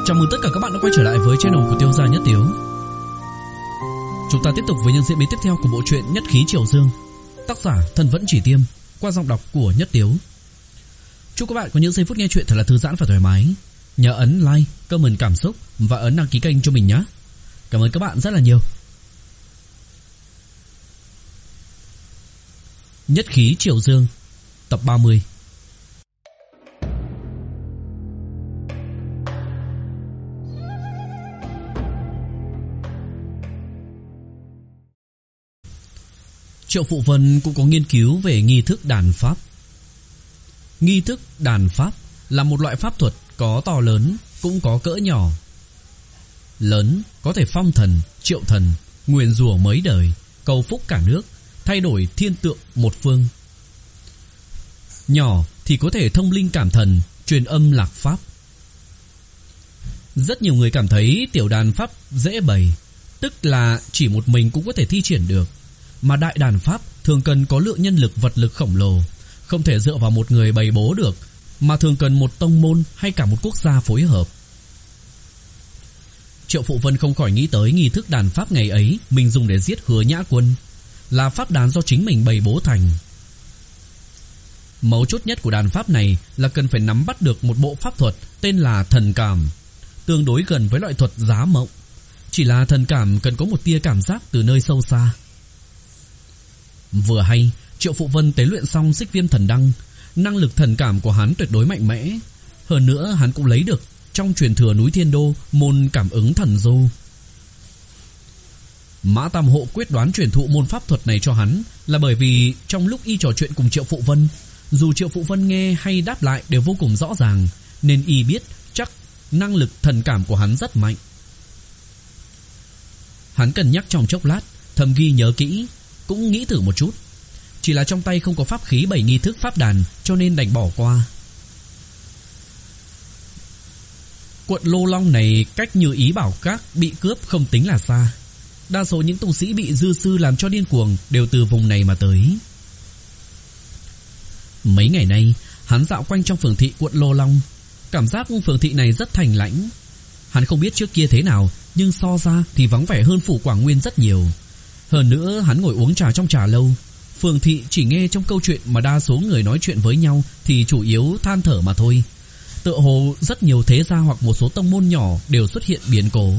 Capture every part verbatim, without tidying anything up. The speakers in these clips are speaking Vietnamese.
Chào mừng tất cả các bạn đã quay trở lại với channel của Tiêu Gia Nhất Tiếu. Chúng ta tiếp tục với những diễn biến tiếp theo của bộ truyện Nhất Khí Triều Dương, tác giả Thần Vẫn Chỉ Tiêm, qua giọng đọc của Nhất Tiếu. Chúc các bạn có những giây phút nghe chuyện thật là thư giãn và thoải mái. Nhớ ấn like, comment cảm xúc và ấn đăng ký kênh cho mình nhé. Cảm ơn các bạn rất là nhiều. Nhất Khí Triều Dương, tập ba mươi. Triệu Phụ Vân cũng có nghiên cứu về nghi thức đàn pháp. Nghi thức đàn pháp là một loại pháp thuật có to lớn, cũng có cỡ nhỏ. Lớn có thể phong thần, triệu thần, nguyền rủa mấy đời, cầu phúc cả nước, thay đổi thiên tượng một phương. Nhỏ thì có thể thông linh cảm thần, truyền âm lạc pháp. Rất nhiều người cảm thấy tiểu đàn pháp dễ bày, tức là chỉ một mình cũng có thể thi triển được. Mà đại đàn pháp thường cần có lượng nhân lực vật lực khổng lồ, không thể dựa vào một người bày bố được, mà thường cần một tông môn hay cả một quốc gia phối hợp. Triệu Phụ Vân không khỏi nghĩ tới nghi thức đàn pháp ngày ấy mình dùng để giết Hứa Nhã Quân, là pháp đàn do chính mình bày bố thành. Mấu chốt nhất của đàn pháp này là cần phải nắm bắt được một bộ pháp thuật tên là thần cảm, tương đối gần với loại thuật giá mộng. Chỉ là thần cảm cần có một tia cảm giác từ nơi sâu xa. Vừa hay Triệu Phụ Vân tế luyện xong Xích Viêm Thần Đăng, năng lực thần cảm của hắn tuyệt đối mạnh mẽ. Hơn nữa hắn cũng lấy được trong truyền thừa núi Thiên Đô môn cảm ứng thần du. Mã Tam Hộ quyết đoán truyền thụ môn pháp thuật này cho hắn là bởi vì trong lúc y trò chuyện cùng Triệu Phụ Vân, dù Triệu Phụ Vân nghe hay đáp lại đều vô cùng rõ ràng, nên y biết chắc năng lực thần cảm của hắn rất mạnh. Hắn cân nhắc trong chốc lát, thầm ghi nhớ kỹ, cũng nghĩ thử một chút. Chỉ là trong tay không có pháp khí bày nghi thức pháp đàn, cho nên đành bỏ qua. Quận Lô Long này cách Như Ý Bảo Các bị cướp không tính là xa. Đa số những tu sĩ bị dư sư làm cho điên cuồng đều từ vùng này mà tới. Mấy ngày nay hắn dạo quanh trong phường thị quận Lô Long, cảm giác phường thị này rất thành lãnh. Hắn không biết trước kia thế nào, nhưng so ra thì vắng vẻ hơn phủ Quảng Nguyên rất nhiều. Hơn nữa hắn ngồi uống trà trong trà lâu, phường thị chỉ nghe trong câu chuyện mà đa số người nói chuyện với nhau thì chủ yếu than thở mà thôi. Tựa hồ rất nhiều thế gia hoặc một số tông môn nhỏ đều xuất hiện biến cố.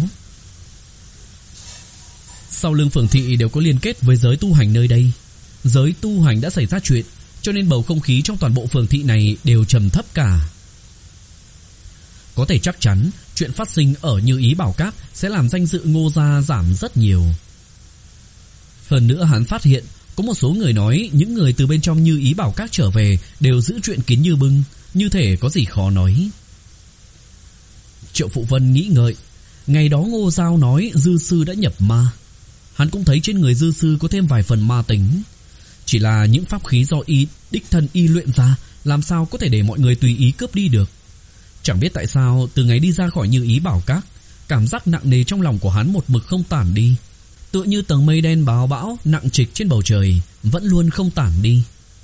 Sau lưng phường thị đều có liên kết với giới tu hành nơi đây. Giới tu hành đã xảy ra chuyện, cho nên bầu không khí trong toàn bộ phường thị này đều trầm thấp cả. Có thể chắc chắn chuyện phát sinh ở Như Ý Bảo Các sẽ làm danh dự Ngô gia giảm rất nhiều. Hơn nữa hắn phát hiện có một số người nói những người từ bên trong Như Ý Bảo Các trở về đều giữ chuyện kín như bưng, như thể có gì khó nói. Triệu Phụ Vân nghĩ ngợi, ngày đó Ngô Giao nói dư sư đã nhập ma. Hắn cũng thấy trên người dư sư có thêm vài phần ma tính. Chỉ là những pháp khí do y đích thân y luyện ra, làm sao có thể để mọi người tùy ý cướp đi được. Chẳng biết tại sao từ ngày đi ra khỏi Như Ý Bảo Các, cảm giác nặng nề trong lòng của hắn một mực không tản đi. Tựa như tầng mây đen bão bão nặng trịch trên bầu trời vẫn luôn không tản đi.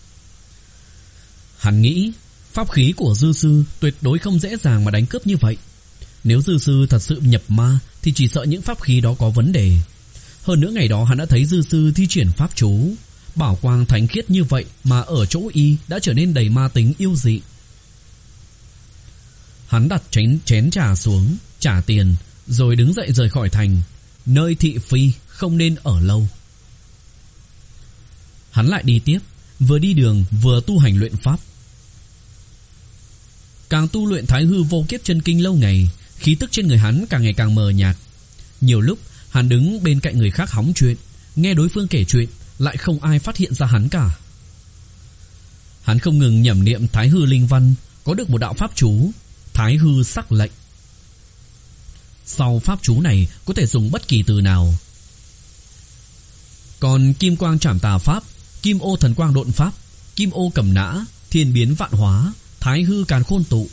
Hắn nghĩ pháp khí của dư sư tuyệt đối không dễ dàng mà đánh cướp như vậy. Nếu dư sư thật sự nhập ma thì chỉ sợ những pháp khí đó có vấn đề. Hơn nữa ngày đó hắn đã thấy dư sư thi triển pháp chú, bảo quang thánh khiết như vậy mà ở chỗ y đã trở nên đầy ma tính yêu dị. Hắn đặt chén, chén trà xuống, trả tiền, rồi đứng dậy rời khỏi thành. Nơi thị phi không nên ở lâu. Hắn lại đi tiếp, vừa đi đường vừa tu hành luyện pháp. Càng tu luyện Thái Hư Vô Kiếp Chân Kinh lâu ngày, khí tức trên người hắn càng ngày càng mờ nhạt. Nhiều lúc hắn đứng bên cạnh người khác hóng chuyện, nghe đối phương kể chuyện, lại không ai phát hiện ra hắn cả. Hắn không ngừng nhẩm niệm Thái Hư Linh Văn, có được một đạo pháp chú Thái Hư Sắc Lệnh. Sau pháp chú này có thể dùng bất kỳ từ nào. Còn Kim Quang Trảm Tà Pháp, Kim Ô Thần Quang Độn Pháp, Kim Ô Cầm Nã, Thiên Biến Vạn Hóa, Thái Hư Càn Khôn Tụ.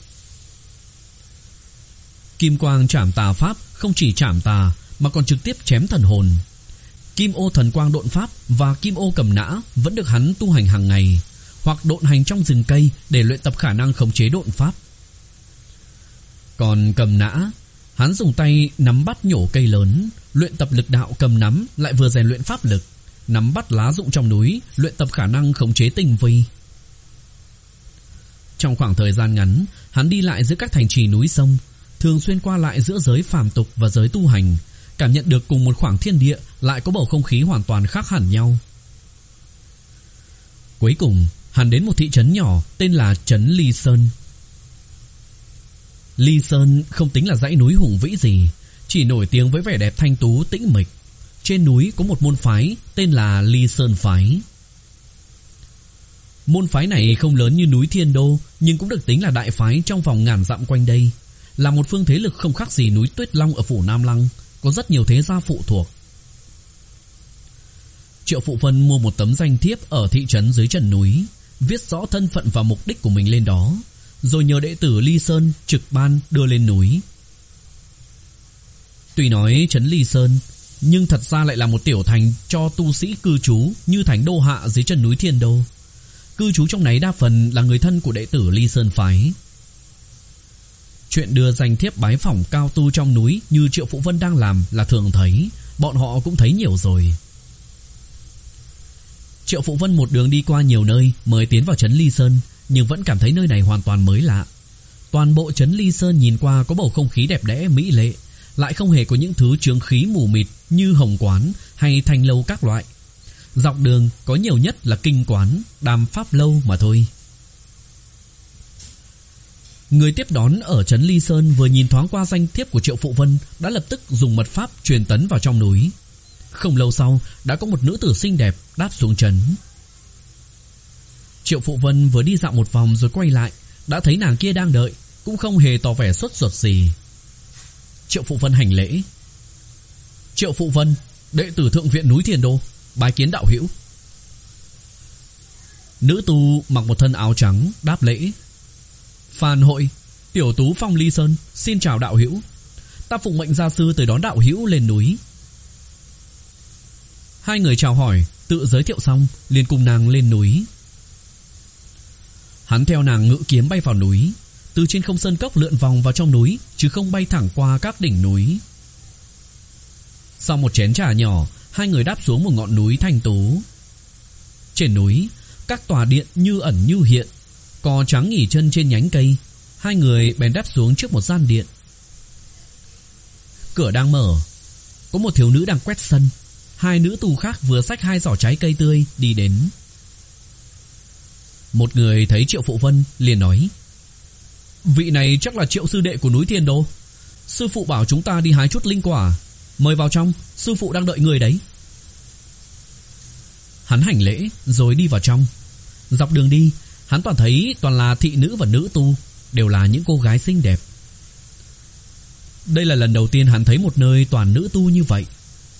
Kim Quang Trảm Tà Pháp không chỉ trảm tà mà còn trực tiếp chém thần hồn. Kim Ô Thần Quang Độn Pháp và Kim Ô Cầm Nã vẫn được hắn tu hành hàng ngày, hoặc độn hành trong rừng cây để luyện tập khả năng khống chế độn pháp. Còn Cầm Nã Hắn dùng tay nắm bắt nhổ cây lớn, luyện tập lực đạo cầm nắm, lại vừa rèn luyện pháp lực, nắm bắt lá rụng trong núi, luyện tập khả năng khống chế tinh vi. Trong khoảng thời gian ngắn, hắn đi lại giữa các thành trì núi sông, thường xuyên qua lại giữa giới phàm tục và giới tu hành, cảm nhận được cùng một khoảng thiên địa lại có bầu không khí hoàn toàn khác hẳn nhau. Cuối cùng, hắn đến một thị trấn nhỏ tên là trấn Ly Sơn. Ly Sơn không tính là dãy núi hùng vĩ gì, chỉ nổi tiếng với vẻ đẹp thanh tú tĩnh mịch. Trên núi có một môn phái tên là Ly Sơn Phái. Môn phái này không lớn như núi Thiên Đô, nhưng cũng được tính là đại phái trong vòng ngàn dặm quanh đây, là một phương thế lực không khác gì núi Tuyết Long ở phủ Nam Lăng, có rất nhiều thế gia phụ thuộc. Triệu Phụ Vân mua một tấm danh thiếp ở thị trấn dưới chân núi, viết rõ thân phận và mục đích của mình lên đó, rồi nhờ đệ tử Ly Sơn trực ban đưa lên núi. Tuy nói trấn Ly Sơn, nhưng thật ra lại là một tiểu thành cho tu sĩ cư trú như thành Đô Hạ dưới chân núi Thiên Đô. Cư trú trong này đa phần là người thân của đệ tử Ly Sơn Phái. Chuyện đưa danh thiếp bái phỏng cao tu trong núi như Triệu Phụ Vân đang làm là thường thấy, bọn họ cũng thấy nhiều rồi. Triệu Phụ Vân một đường đi qua nhiều nơi mới tiến vào trấn Ly Sơn, nhưng vẫn cảm thấy nơi này hoàn toàn mới lạ. Toàn bộ trấn Ly Sơn nhìn qua có bầu không khí đẹp đẽ mỹ lệ, lại không hề có những thứ chướng khí mù mịt như hồng quán hay thanh lâu các loại. Dọc đường có nhiều nhất là kinh quán, đàm pháp lâu mà thôi. Người tiếp đón ở trấn Ly Sơn vừa nhìn thoáng qua danh thiếp của Triệu Phụ Vân đã lập tức dùng mật pháp truyền tấn vào trong núi. Không lâu sau đã có một nữ tử xinh đẹp đáp xuống trấn. Triệu Phụ Vân vừa đi dạo một vòng rồi quay lại, đã thấy nàng kia đang đợi, cũng không hề tỏ vẻ sốt ruột gì. Triệu Phụ Vân hành lễ. Triệu Phụ Vân, đệ tử Thượng viện núi Thiên Đô, bái kiến đạo hữu. Nữ tu mặc một thân áo trắng đáp lễ. Phan Hội, tiểu tú Phong Ly Sơn, xin chào đạo hữu. Ta phụng mệnh gia sư tới đón đạo hữu lên núi. Hai người chào hỏi, tự giới thiệu xong liền cùng nàng lên núi. Hắn theo nàng ngự kiếm bay vào núi, từ trên không sơn cốc lượn vòng vào trong núi, chứ không bay thẳng qua các đỉnh núi. Sau một chén trà nhỏ, hai người đáp xuống một ngọn núi thanh tú. Trên núi, các tòa điện như ẩn như hiện, cò trắng nghỉ chân trên nhánh cây. Hai người bèn đáp xuống trước một gian điện. Cửa đang mở, có một thiếu nữ đang quét sân. Hai nữ tù khác vừa xách hai giỏ trái cây tươi đi đến. Một người thấy Triệu Phụ Vân liền nói: vị này chắc là Triệu sư đệ của núi Thiên Đô. Sư phụ bảo chúng ta đi hái chút linh quả, mời vào trong, sư phụ đang đợi người đấy. Hắn hành lễ rồi đi vào trong. Dọc đường đi, hắn toàn thấy toàn là thị nữ và nữ tu, đều là những cô gái xinh đẹp. Đây là lần đầu tiên hắn thấy một nơi toàn nữ tu như vậy.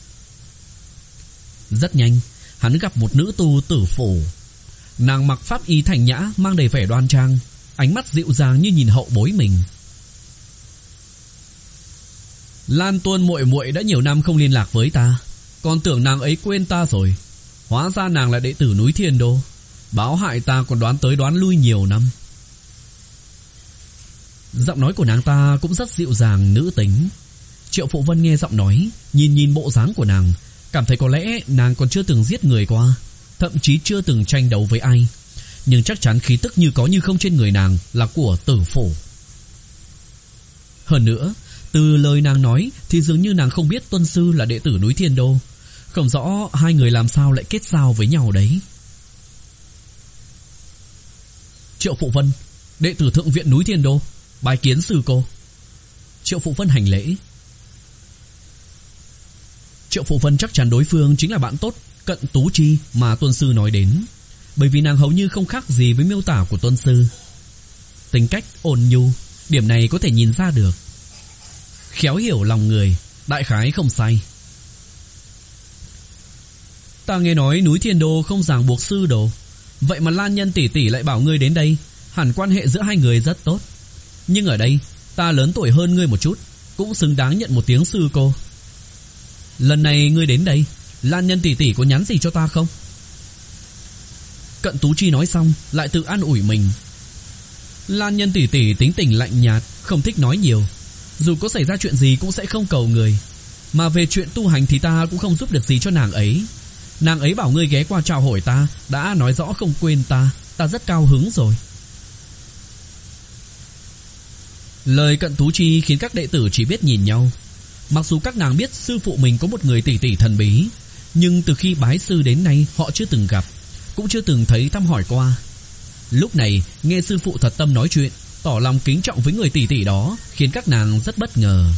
Rất nhanh, hắn gặp một nữ tu tử phủ. Nàng mặc pháp y thành nhã, mang đầy vẻ đoan trang, ánh mắt dịu dàng như nhìn hậu bối mình. Lan Tuôn muội muội đã nhiều năm không liên lạc với ta, còn tưởng nàng ấy quên ta rồi. Hóa ra nàng là đệ tử núi Thiên Đô, báo hại ta còn đoán tới đoán lui nhiều năm. Giọng nói của nàng ta cũng rất dịu dàng nữ tính. Triệu Phụ Vân nghe giọng nói, nhìn nhìn bộ dáng của nàng, cảm thấy có lẽ nàng còn chưa từng giết người qua, thậm chí chưa từng tranh đấu với ai, nhưng chắc chắn khí tức như có như không trên người nàng là của tử phủ. Hơn nữa, từ lời nàng nói thì dường như nàng không biết tuân sư là đệ tử núi Thiên Đô. Không rõ hai người làm sao lại kết giao với nhau đấy. Triệu Phụ Vân, đệ tử Thượng viện núi Thiên Đô, bái kiến sư cô. Triệu Phụ Vân hành lễ. Triệu Phụ Vân chắc chắn đối phương chính là bạn tốt Cận Tú Chi mà tuân sư nói đến, bởi vì nàng hầu như không khác gì với miêu tả của tuân sư. Tính cách ôn nhu, điểm này có thể nhìn ra được. Khéo hiểu lòng người, đại khái không sai. Ta nghe nói núi Thiên Đô không ràng buộc sư đồ, vậy mà Lan Nhân tỷ tỷ lại bảo ngươi đến đây, hẳn quan hệ giữa hai người rất tốt. Nhưng ở đây, ta lớn tuổi hơn ngươi một chút, cũng xứng đáng nhận một tiếng sư cô. Lần này ngươi đến đây, Lan Nhân tỷ tỷ có nhắn gì cho ta không? Cận Tú Chi nói xong lại tự an ủi mình. Lan Nhân tỷ tỷ tính tình lạnh nhạt, không thích nói nhiều. dù có xảy ra chuyện gì cũng sẽ không cầu người. Mà về chuyện tu hành thì ta cũng không giúp được gì cho nàng ấy. Nàng ấy bảo ngươi ghé qua chào hỏi ta, đã nói rõ không quên ta, ta rất cao hứng rồi. Lời Cận Tú Chi khiến các đệ tử chỉ biết nhìn nhau. Mặc dù các nàng biết sư phụ mình có một người tỷ tỷ thần bí, nhưng từ khi bái sư đến nay họ chưa từng gặp, cũng chưa từng thấy thăm hỏi qua. Lúc này nghe sư phụ thật tâm nói chuyện, tỏ lòng kính trọng với người tỷ tỷ đó, khiến các nàng rất bất ngờ.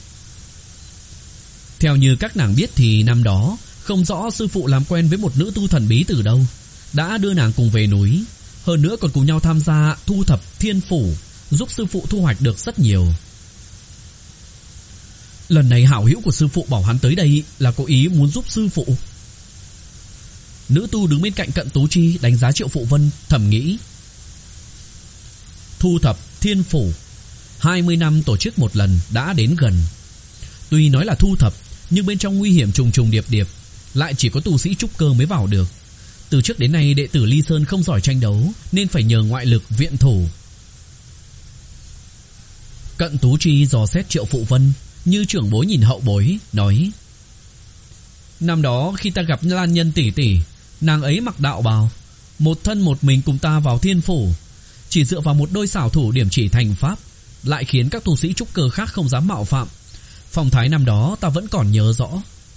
Theo như các nàng biết thì năm đó không rõ sư phụ làm quen với một nữ tu thần bí từ đâu, đã đưa nàng cùng về núi, hơn nữa còn cùng nhau tham gia thu thập thiên phủ, giúp sư phụ thu hoạch được rất nhiều. Lần này hảo hữu của sư phụ bảo hắn tới đây là có ý muốn giúp sư phụ. Nữ tu đứng bên cạnh Cận Tú Chi đánh giá Triệu Phụ Vân, thầm nghĩ. Thu thập thiên phủ, hai mươi năm tổ chức một lần đã đến gần. Tuy nói là thu thập, nhưng bên trong nguy hiểm trùng trùng điệp điệp, lại chỉ có tu sĩ trúc cơ mới vào được. Từ trước đến nay đệ tử Ly Sơn không giỏi tranh đấu, nên phải nhờ ngoại lực viện thủ. Cận Tú Chi dò xét Triệu Phụ Vân như trưởng bối nhìn hậu bối, nói: năm đó khi ta gặp Lan Nhân tỷ tỷ, nàng ấy mặc đạo bào, một thân một mình cùng ta vào thiên phủ, chỉ dựa vào một đôi xảo thủ điểm chỉ thành pháp, lại khiến các tu sĩ trúc cơ khác không dám mạo phạm. Phong thái năm đó ta vẫn còn nhớ rõ.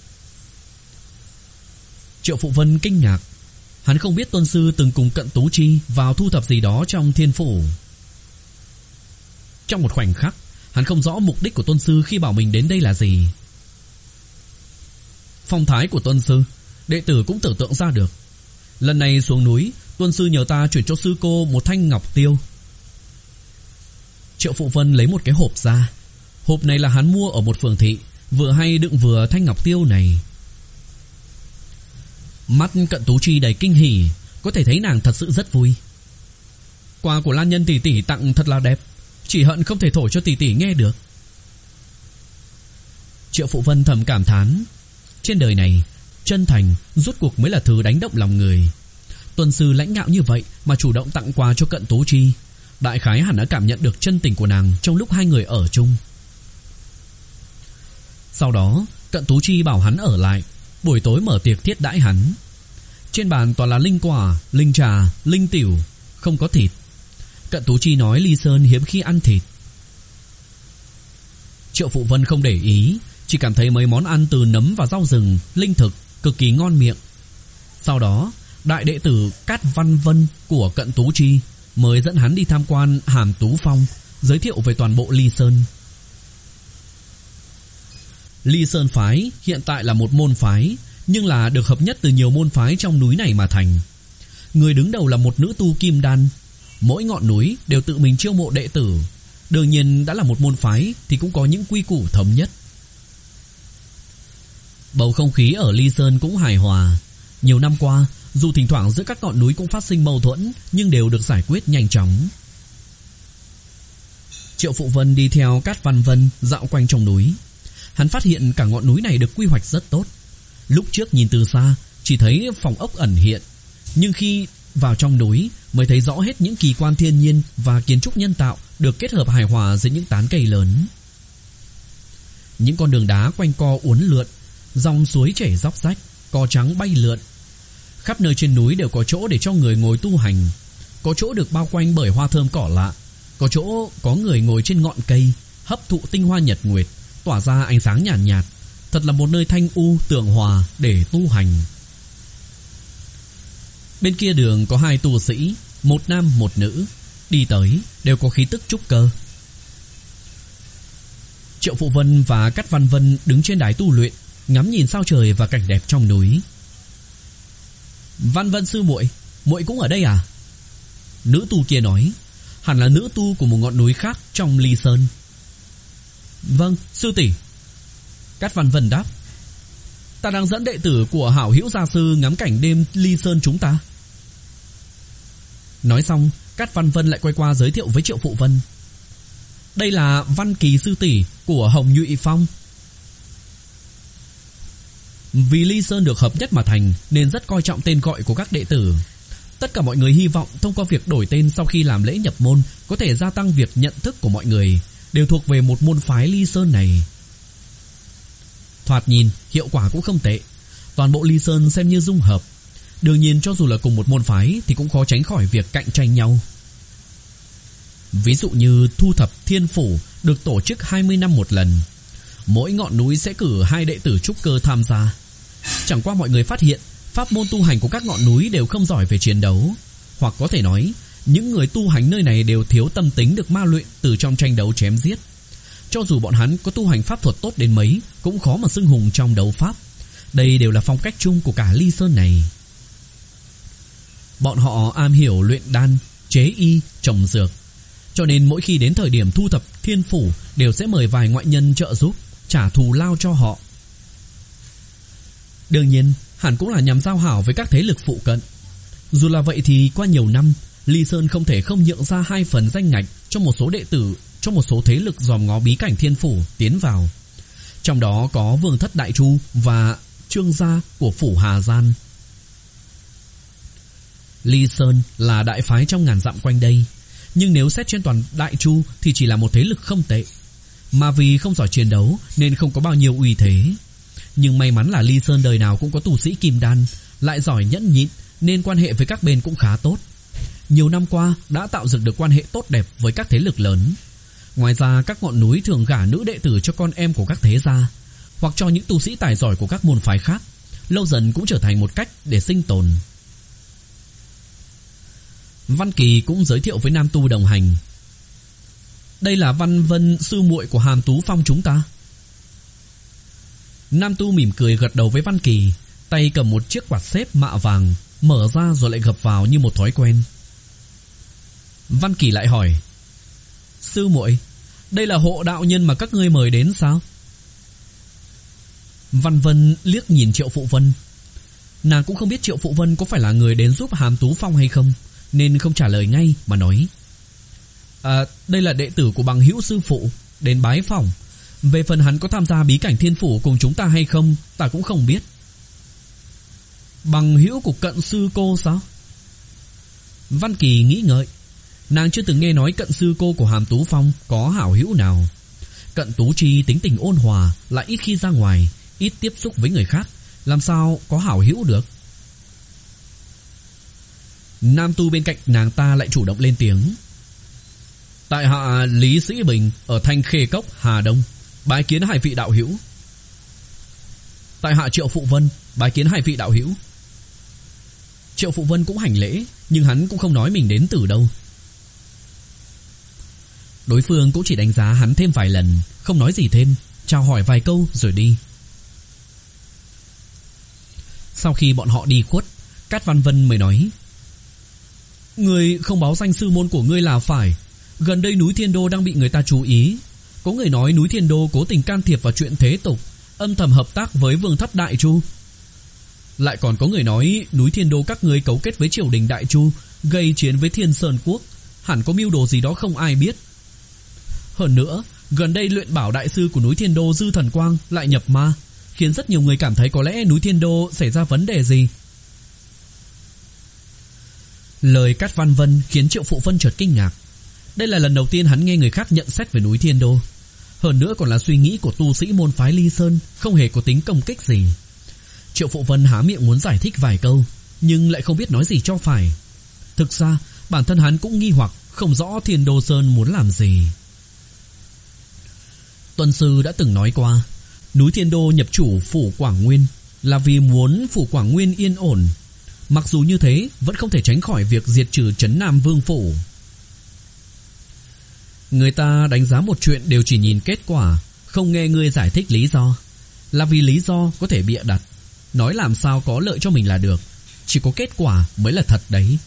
Triệu Phụ Vân kinh ngạc, hắn không biết tôn sư từng cùng Cận Tú Chi vào thu thập gì đó trong thiên phủ. Trong một khoảnh khắc, hắn không rõ mục đích của tôn sư khi bảo mình đến đây là gì. Phong thái của tôn sư, đệ tử cũng tưởng tượng ra được. Lần này xuống núi, tôn sư nhờ ta chuyển cho sư cô một thanh ngọc tiêu. Triệu Phụ Vân lấy một cái hộp ra. Hộp này là hắn mua ở một phường thị, vừa hay đựng vừa thanh ngọc tiêu này. Mắt Cận Tú Chi đầy kinh hỉ, có thể thấy nàng thật sự rất vui. Quà của Lan Nhân tỷ tỷ tặng thật là đẹp, chỉ hận không thể thổi cho tỷ tỷ nghe được. Triệu Phụ Vân thầm cảm thán, trên đời này chân thành rốt cuộc mới là thứ đánh động lòng người. Tuần sư lãnh ngạo như vậy mà chủ động tặng quà cho Cận Tú Chi, đại khái hẳn đã cảm nhận được chân tình của nàng trong lúc hai người ở chung. Sau đó Cận Tú Chi bảo hắn ở lại, buổi tối mở tiệc thiết đãi hắn. Trên bàn toàn là linh quả, linh trà, linh tiểu, không có thịt. Cận Tú Chi nói Ly Sơn hiếm khi ăn thịt. Triệu Phụ Vân không để ý, chỉ cảm thấy mấy món ăn từ nấm và rau rừng, linh thực cực kỳ ngon miệng. Sau đó đại đệ tử Cát Văn Vân của Cận Tú Chi mới dẫn hắn đi tham quan Hàm Tú Phong, giới thiệu về toàn bộ Ly Sơn. Ly Sơn phái hiện tại là một môn phái, nhưng là được hợp nhất từ nhiều môn phái trong núi này mà thành. Người đứng đầu là một nữ tu kim đan. Mỗi ngọn núi đều tự mình chiêu mộ đệ tử. Đương nhiên đã là một môn phái thì cũng có những quy củ thống nhất. Bầu không khí ở Ly Sơn cũng hài hòa. Nhiều năm qua, dù thỉnh thoảng giữa các ngọn núi cũng phát sinh mâu thuẫn, nhưng đều được giải quyết nhanh chóng. Triệu Phụ Vân đi theo Cát Văn Vân dạo quanh trong núi. Hắn phát hiện cả ngọn núi này được quy hoạch rất tốt. Lúc trước nhìn từ xa chỉ thấy phòng ốc ẩn hiện, nhưng khi vào trong núi mới thấy rõ hết những kỳ quan thiên nhiên và kiến trúc nhân tạo được kết hợp hài hòa dưới những tán cây lớn. Những con đường đá quanh co uốn lượn, dòng suối chảy róc rách, cỏ trắng bay lượn. Khắp nơi trên núi đều có chỗ để cho người ngồi tu hành, có chỗ được bao quanh bởi hoa thơm cỏ lạ, có chỗ có người ngồi trên ngọn cây hấp thụ tinh hoa nhật nguyệt, tỏa ra ánh sáng nhàn nhạt, nhạt. Thật là một nơi thanh u tường hòa để tu hành. Bên kia đường có hai tu sĩ, một nam một nữ, đi tới đều có khí tức trúc cơ. Triệu Phụ Vân và Cát Văn Vân đứng trên đài tu luyện, ngắm nhìn sao trời và cảnh đẹp trong núi. Văn Vân sư muội, muội cũng ở đây à? Nữ tu kia nói, hẳn là nữ tu của một ngọn núi khác trong Ly Sơn. Vâng, sư tỷ. Cát Văn Vân đáp, ta đang dẫn đệ tử của hảo hữu gia sư ngắm cảnh đêm Ly Sơn chúng ta. Nói xong, Cát Văn Vân lại quay qua giới thiệu với Triệu Phụ Vân. Đây là Văn Kỳ sư tỷ của Hồng Nhụy Phong. Vì Ly Sơn được hợp nhất mà thành nên rất coi trọng tên gọi của các đệ tử. Tất cả mọi người hy vọng thông qua việc đổi tên sau khi làm lễ nhập môn có thể gia tăng việc nhận thức của mọi người, đều thuộc về một môn phái Ly Sơn này. Thoạt nhìn hiệu quả cũng không tệ. Toàn bộ Ly Sơn xem như dung hợp. Đương nhiên cho dù là cùng một môn phái thì cũng khó tránh khỏi việc cạnh tranh nhau. Ví dụ như thu thập thiên phủ được tổ chức hai mươi năm một lần. Mỗi ngọn núi sẽ cử hai đệ tử trúc cơ tham gia. Chẳng qua mọi người phát hiện pháp môn tu hành của các ngọn núi đều không giỏi về chiến đấu. Hoặc có thể nói những người tu hành nơi này đều thiếu tâm tính được ma luyện từ trong tranh đấu chém giết. Cho dù bọn hắn có tu hành pháp thuật tốt đến mấy cũng khó mà xưng hùng trong đấu pháp. Đây đều là phong cách chung của cả Ly Sơn này. Bọn họ am hiểu luyện đan, chế y, trồng dược. Cho nên mỗi khi đến thời điểm thu thập thiên phủ đều sẽ mời vài ngoại nhân trợ giúp, trả thù lao cho họ. Đương nhiên hẳn cũng là nhằm giao hảo với các thế lực phụ cận. Dù là vậy thì qua nhiều năm, Ly Sơn không thể không nhượng ra hai phần danh ngạch cho một số đệ tử, cho một số thế lực dòm ngó bí cảnh thiên phủ tiến vào. Trong đó có Vương Thất Đại Chu và Trương gia của phủ Hà Gian. Ly Sơn là đại phái trong ngàn dặm quanh đây, nhưng nếu xét trên toàn Đại Chu thì chỉ là một thế lực không tệ. Mà vì không giỏi chiến đấu nên không có bao nhiêu uy thế. Nhưng may mắn là Ly Sơn đời nào cũng có tu sĩ kim đan, lại giỏi nhẫn nhịn nên quan hệ với các bên cũng khá tốt. Nhiều năm qua đã tạo dựng được quan hệ tốt đẹp với các thế lực lớn. Ngoài ra các ngọn núi thường gả nữ đệ tử cho con em của các thế gia, hoặc cho những tu sĩ tài giỏi của các môn phái khác. Lâu dần cũng trở thành một cách để sinh tồn. Văn Kỳ cũng giới thiệu với nam tu đồng hành. Đây là Văn Vân sư muội của Hàm Tú Phong chúng ta. Nam tu mỉm cười gật đầu với Văn Kỳ, tay cầm một chiếc quạt xếp mạ vàng, mở ra rồi lại gập vào như một thói quen. Văn Kỳ lại hỏi: Sư muội, đây là hộ đạo nhân mà các ngươi mời đến sao? Văn Vân liếc nhìn Triệu Phụ Vân. Nàng cũng không biết Triệu Phụ Vân có phải là người đến giúp Hàm Tú Phong hay không, nên không trả lời ngay mà nói: À, đây là đệ tử của bằng hữu sư phụ, đến bái phỏng. Về phần hắn có tham gia bí cảnh thiên phủ cùng chúng ta hay không, ta cũng không biết. Bằng hữu của cận sư cô sao? Văn Kỳ nghĩ ngợi. Nàng chưa từng nghe nói cận sư cô của Hàm Tú Phong có hảo hữu nào. Cận Tú Chi tính tình ôn hòa, lại ít khi ra ngoài, ít tiếp xúc với người khác, làm sao có hảo hữu được. Nam tu bên cạnh nàng ta lại chủ động lên tiếng: Tại hạ Lý Sĩ Bình ở Thanh Khê Cốc, Hà Đông, bái kiến hai vị đạo hữu. Tại hạ Triệu Phụ Vân, bái kiến hai vị đạo hữu. Triệu Phụ Vân cũng hành lễ, nhưng hắn cũng không nói mình đến từ đâu. Đối phương cũng chỉ đánh giá hắn thêm vài lần, không nói gì thêm, chào hỏi vài câu rồi đi. Sau khi bọn họ đi khuất, Cát Văn Vân mới nói: Ngươi không báo danh sư môn của ngươi là phải. Gần đây núi Thiên Đô đang bị người ta chú ý. Có người nói núi Thiên Đô cố tình can thiệp vào chuyện thế tục, âm thầm hợp tác với Vương Thất Đại Chu. Lại còn có người nói núi Thiên Đô các ngươi cấu kết với triều đình Đại Chu, gây chiến với Thiên Sơn Quốc. Hẳn có mưu đồ gì đó không ai biết. Hơn nữa, gần đây luyện bảo đại sư của núi Thiên Đô Dư Thần Quang lại nhập ma, khiến rất nhiều người cảm thấy có lẽ núi Thiên Đô xảy ra vấn đề gì. Lời Cát Văn Vân khiến Triệu Phụ Vân chợt kinh ngạc. Đây là lần đầu tiên hắn nghe người khác nhận xét về núi Thiên Đô. Hơn nữa còn là suy nghĩ của tu sĩ môn phái Ly Sơn, không hề có tính công kích gì. Triệu Phụ Vân há miệng muốn giải thích vài câu, nhưng lại không biết nói gì cho phải. Thực ra bản thân hắn cũng nghi hoặc, không rõ Thiên Đô Sơn muốn làm gì. Tuần sư đã từng nói qua, núi Thiên Đô nhập chủ phủ Quảng Nguyên là vì muốn phủ Quảng Nguyên yên ổn. Mặc dù như thế, vẫn không thể tránh khỏi việc diệt trừ trấn Nam Vương phủ. Người ta đánh giá một chuyện đều chỉ nhìn kết quả, không nghe ngươi giải thích lý do. Là vì lý do có thể bịa đặt, nói làm sao có lợi cho mình là được. Chỉ có kết quả mới là thật đấy.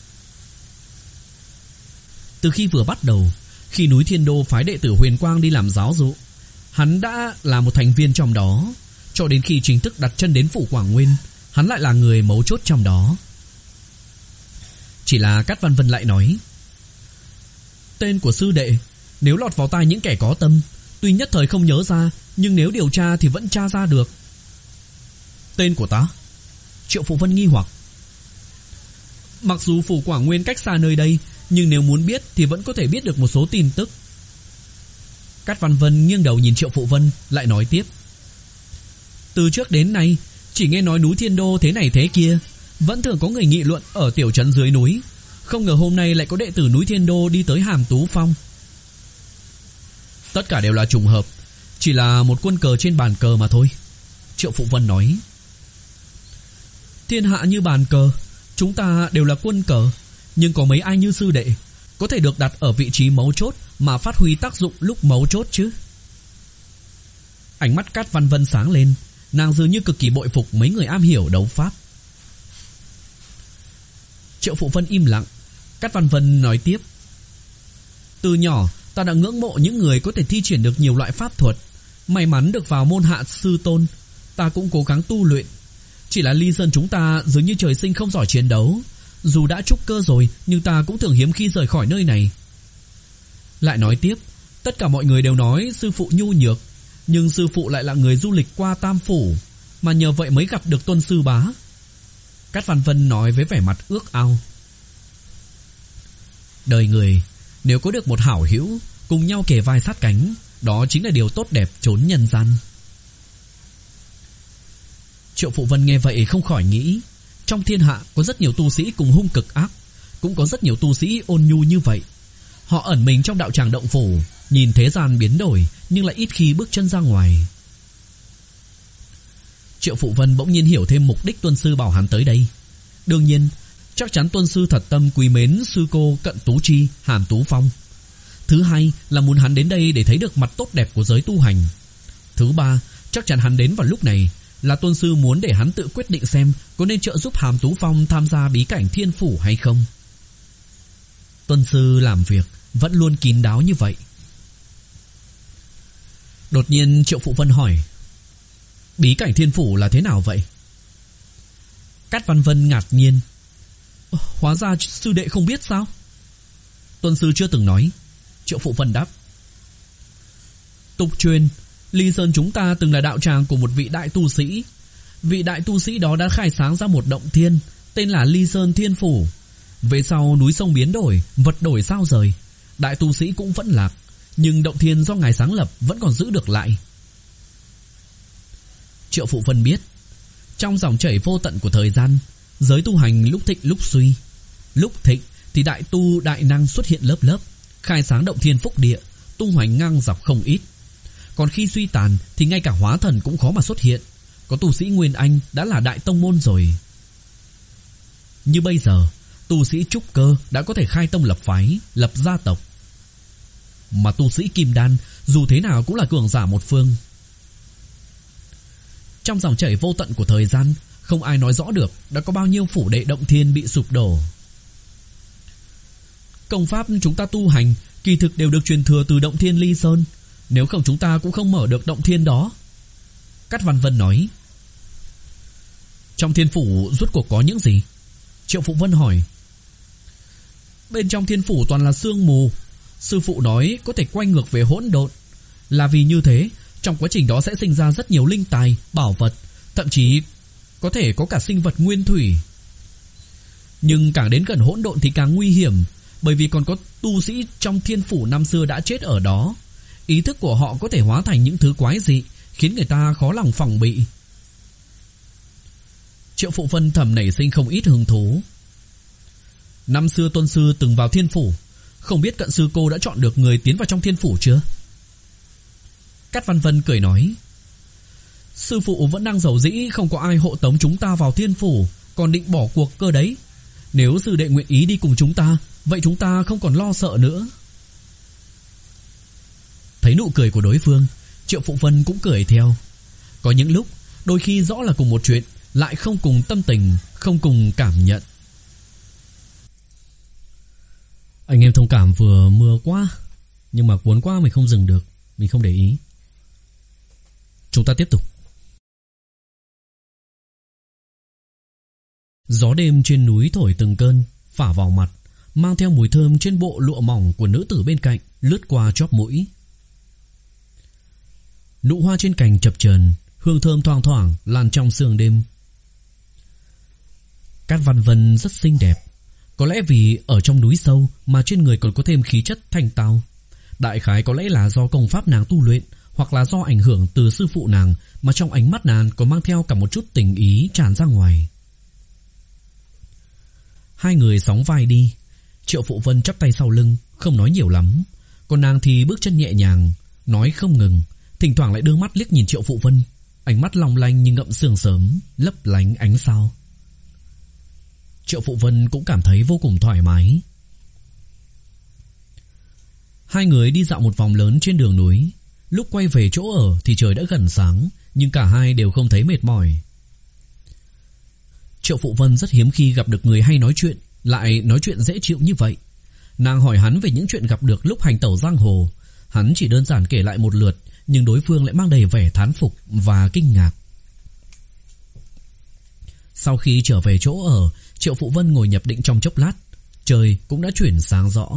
Từ khi vừa bắt đầu, khi núi Thiên Đô phái đệ tử Huyền Quang đi làm giáo dụ, hắn đã là một thành viên trong đó. Cho đến khi chính thức đặt chân đến phủ Quảng Nguyên, hắn lại là người mấu chốt trong đó. Chỉ là Cát Văn Vân lại nói: Tên của sư đệ nếu lọt vào tai những kẻ có tâm, tuy nhất thời không nhớ ra, nhưng nếu điều tra thì vẫn tra ra được. Tên của ta? Triệu Phụ Vân nghi hoặc. Mặc dù phủ Quảng Nguyên cách xa nơi đây, nhưng nếu muốn biết thì vẫn có thể biết được một số tin tức. Cát Văn Vân nghiêng đầu nhìn Triệu Phụ Vân, lại nói tiếp. Từ trước đến nay chỉ nghe nói núi Thiên Đô thế này thế kia, vẫn thường có người nghị luận ở tiểu trấn dưới núi, không ngờ hôm nay lại có đệ tử núi Thiên Đô đi tới Hàm Tú Phong. Tất cả đều là trùng hợp, chỉ là một quân cờ trên bàn cờ mà thôi, Triệu Phụ Vân nói. Thiên hạ như bàn cờ, chúng ta đều là quân cờ, nhưng có mấy ai như sư đệ có thể được đặt ở vị trí mấu chốt mà phát huy tác dụng lúc mấu chốt chứ? Ánh mắt Cát Văn Vân sáng lên, nàng dường như cực kỳ bội phục mấy người am hiểu đấu pháp. Triệu Phụ Vân im lặng. Cát Văn Vân nói tiếp. Từ nhỏ ta đã ngưỡng mộ những người có thể thi triển được nhiều loại pháp thuật. May mắn được vào môn hạ sư tôn, ta cũng cố gắng tu luyện. Chỉ là Ly Sơn chúng ta dường như trời sinh không giỏi chiến đấu. Dù đã trúc cơ rồi, nhưng ta cũng thường hiếm khi rời khỏi nơi này. Lại nói tiếp, tất cả mọi người đều nói sư phụ nhu nhược, nhưng sư phụ lại là người du lịch qua Tam Phủ, mà nhờ vậy mới gặp được Tuân sư bá. Cát Văn Vân nói với vẻ mặt ước ao. Đời người, nếu có được một hảo hữu cùng nhau kề vai sát cánh, đó chính là điều tốt đẹp chốn nhân gian. Triệu Phụ Vân nghe vậy không khỏi nghĩ, trong thiên hạ có rất nhiều tu sĩ cùng hung cực ác, cũng có rất nhiều tu sĩ ôn nhu như vậy. Họ ẩn mình trong đạo tràng động phủ, nhìn thế gian biến đổi nhưng lại ít khi bước chân ra ngoài. Triệu Phụ Vân bỗng nhiên hiểu thêm mục đích Tuân sư bảo hắn tới đây. Đương nhiên, chắc chắn Tuân sư thật tâm quý mến sư cô Cận Tú Chi, Hàm Tú Phong. Thứ hai là muốn hắn đến đây để thấy được mặt tốt đẹp của giới tu hành. Thứ ba, chắc chắn hắn đến vào lúc này là Tuân sư muốn để hắn tự quyết định xem có nên trợ giúp Hàm Tú Phong tham gia bí cảnh Thiên Phủ hay không. Tuân sư làm việc vẫn luôn kín đáo như vậy. Đột nhiên Triệu Phụ Vân hỏi, bí cảnh Thiên Phủ là thế nào vậy? Cát Văn Vân ngạc nhiên. Hóa ra sư đệ không biết sao? Tuân sư chưa từng nói, Triệu Phụ Vân đáp. Tục truyền, Ly Sơn chúng ta từng là đạo tràng của một vị đại tu sĩ. Vị đại tu sĩ đó đã khai sáng ra một động thiên tên là Ly Sơn Thiên Phủ. Về sau núi sông biến đổi, vật đổi sao rời, đại tu sĩ cũng vẫn lạc, nhưng động thiên do ngài sáng lập vẫn còn giữ được lại. Triệu Phụ Vân biết, trong dòng chảy vô tận của thời gian, giới tu hành lúc thịnh lúc suy. Lúc thịnh thì đại tu đại năng xuất hiện lớp lớp, khai sáng động thiên phúc địa, tung hoành ngang dọc không ít. Còn khi suy tàn thì ngay cả hóa thần cũng khó mà xuất hiện. Có tu sĩ Nguyên Anh đã là đại tông môn rồi. Như bây giờ, tu sĩ trúc cơ đã có thể khai tông lập phái, lập gia tộc. Mà tu sĩ Kim Đan dù thế nào cũng là cường giả một phương. Trong dòng chảy vô tận của thời gian, không ai nói rõ được đã có bao nhiêu phủ đệ động thiên bị sụp đổ. Công pháp chúng ta tu hành kỳ thực đều được truyền thừa từ động thiên Ly Sơn, nếu không chúng ta cũng không mở được động thiên đó. Cát Văn Vân nói. Trong thiên phủ rốt cuộc có những gì? Triệu Phụ Vân hỏi. Bên trong thiên phủ toàn là sương mù. Sư phụ nói có thể quay ngược về hỗn độn. Là vì như thế, trong quá trình đó sẽ sinh ra rất nhiều linh tài, bảo vật, thậm chí có thể có cả sinh vật nguyên thủy. Nhưng càng đến gần hỗn độn thì càng nguy hiểm, bởi vì còn có tu sĩ trong thiên phủ năm xưa đã chết ở đó. Ý thức của họ có thể hóa thành những thứ quái dị, khiến người ta khó lòng phòng bị. Triệu Phụ Vân thầm nảy sinh không ít hứng thú. Năm xưa Tuân sư từng vào thiên phủ, không biết Cận sư cô đã chọn được người tiến vào trong thiên phủ chưa? Cát Văn Vân cười nói. Sư phụ vẫn đang giàu dĩ không có ai hộ tống chúng ta vào thiên phủ, còn định bỏ cuộc cơ đấy. Nếu sư đệ nguyện ý đi cùng chúng ta, vậy chúng ta không còn lo sợ nữa. Thấy nụ cười của đối phương, Triệu Phụ Vân cũng cười theo. Có những lúc, đôi khi rõ là cùng một chuyện, lại không cùng tâm tình, không cùng cảm nhận. Anh em thông cảm, vừa mưa quá, nhưng mà cuốn quá mình không dừng được, mình không để ý. Chúng ta tiếp tục. Gió đêm trên núi thổi từng cơn, phả vào mặt, mang theo mùi thơm trên bộ lụa mỏng của nữ tử bên cạnh, lướt qua chóp mũi. Nụ hoa trên cành chập chờn, hương thơm thoang thoảng lan trong sương đêm. Cát Văn Vân rất xinh đẹp, có lẽ vì ở trong núi sâu mà trên người còn có thêm khí chất thanh tao. Đại khái có lẽ là do công pháp nàng tu luyện, hoặc là do ảnh hưởng từ sư phụ nàng, mà trong ánh mắt nàng có mang theo cả một chút tình ý tràn ra ngoài. Hai người sóng vai đi. Triệu Phụ Vân chắp tay sau lưng, không nói nhiều lắm. Còn nàng thì bước chân nhẹ nhàng, nói không ngừng, thỉnh thoảng lại đưa mắt liếc nhìn Triệu Phụ Vân, ánh mắt long lanh như ngậm sương sớm, lấp lánh ánh sao. Triệu Phụ Vân cũng cảm thấy vô cùng thoải mái. Hai người đi dạo một vòng lớn trên đường núi. Lúc quay về chỗ ở thì trời đã gần sáng, nhưng cả hai đều không thấy mệt mỏi. Triệu Phụ Vân rất hiếm khi gặp được người hay nói chuyện, lại nói chuyện dễ chịu như vậy. Nàng hỏi hắn về những chuyện gặp được lúc hành tẩu giang hồ. Hắn chỉ đơn giản kể lại một lượt, nhưng đối phương lại mang đầy vẻ thán phục và kinh ngạc. Sau khi trở về chỗ ở, Triệu Phụ Vân ngồi nhập định trong chốc lát. Trời cũng đã chuyển sáng rõ.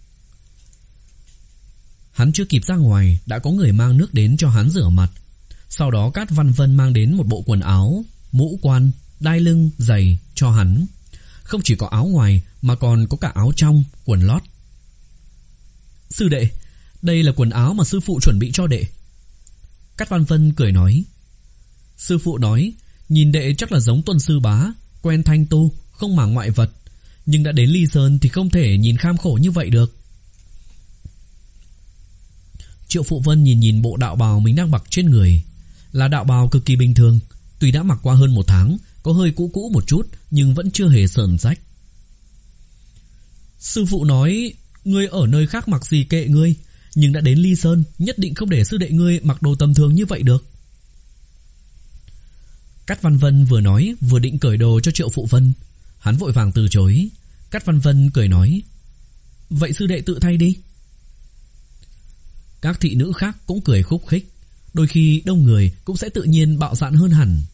Hắn chưa kịp ra ngoài, đã có người mang nước đến cho hắn rửa mặt. Sau đó Cát Văn Vân mang đến một bộ quần áo, mũ quan, đai lưng, giày cho hắn. Không chỉ có áo ngoài mà còn có cả áo trong, quần lót. Sư đệ, đây là quần áo mà sư phụ chuẩn bị cho đệ. Cát Văn Vân cười nói. Sư phụ nói, nhìn đệ chắc là giống Tuân sư bá, quen thanh tu, không màng ngoại vật, nhưng đã đến Ly Sơn thì không thể nhìn kham khổ như vậy được. Triệu Phụ Vân nhìn nhìn bộ đạo bào mình đang mặc trên người. Là đạo bào cực kỳ bình thường, tuy đã mặc qua hơn một tháng, có hơi cũ cũ một chút, nhưng vẫn chưa hề sờn rách. Sư phụ nói, ngươi ở nơi khác mặc gì kệ ngươi, nhưng đã đến Ly Sơn, nhất định không để sư đệ ngươi mặc đồ tầm thường như vậy được. Cát Văn Vân vừa nói vừa định cởi đồ cho Triệu Phụ Vân. Hắn vội vàng từ chối. Cát Văn Vân cười nói, vậy sư đệ tự thay đi. Các thị nữ khác cũng cười khúc khích. Đôi khi đông người cũng sẽ tự nhiên bạo dạn hơn hẳn.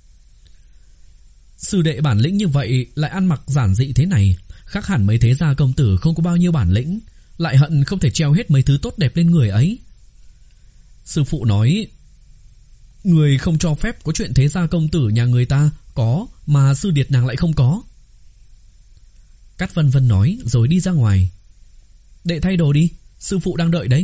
Sư đệ bản lĩnh như vậy lại ăn mặc giản dị thế này, khác hẳn mấy thế gia công tử không có bao nhiêu bản lĩnh, lại hận không thể treo hết mấy thứ tốt đẹp lên người ấy. Sư phụ nói, người không cho phép có chuyện thế gia công tử nhà người ta có mà sư điệt nàng lại không có. Cát Vân Vân nói rồi đi ra ngoài. Đệ thay đồ đi, sư phụ đang đợi đấy.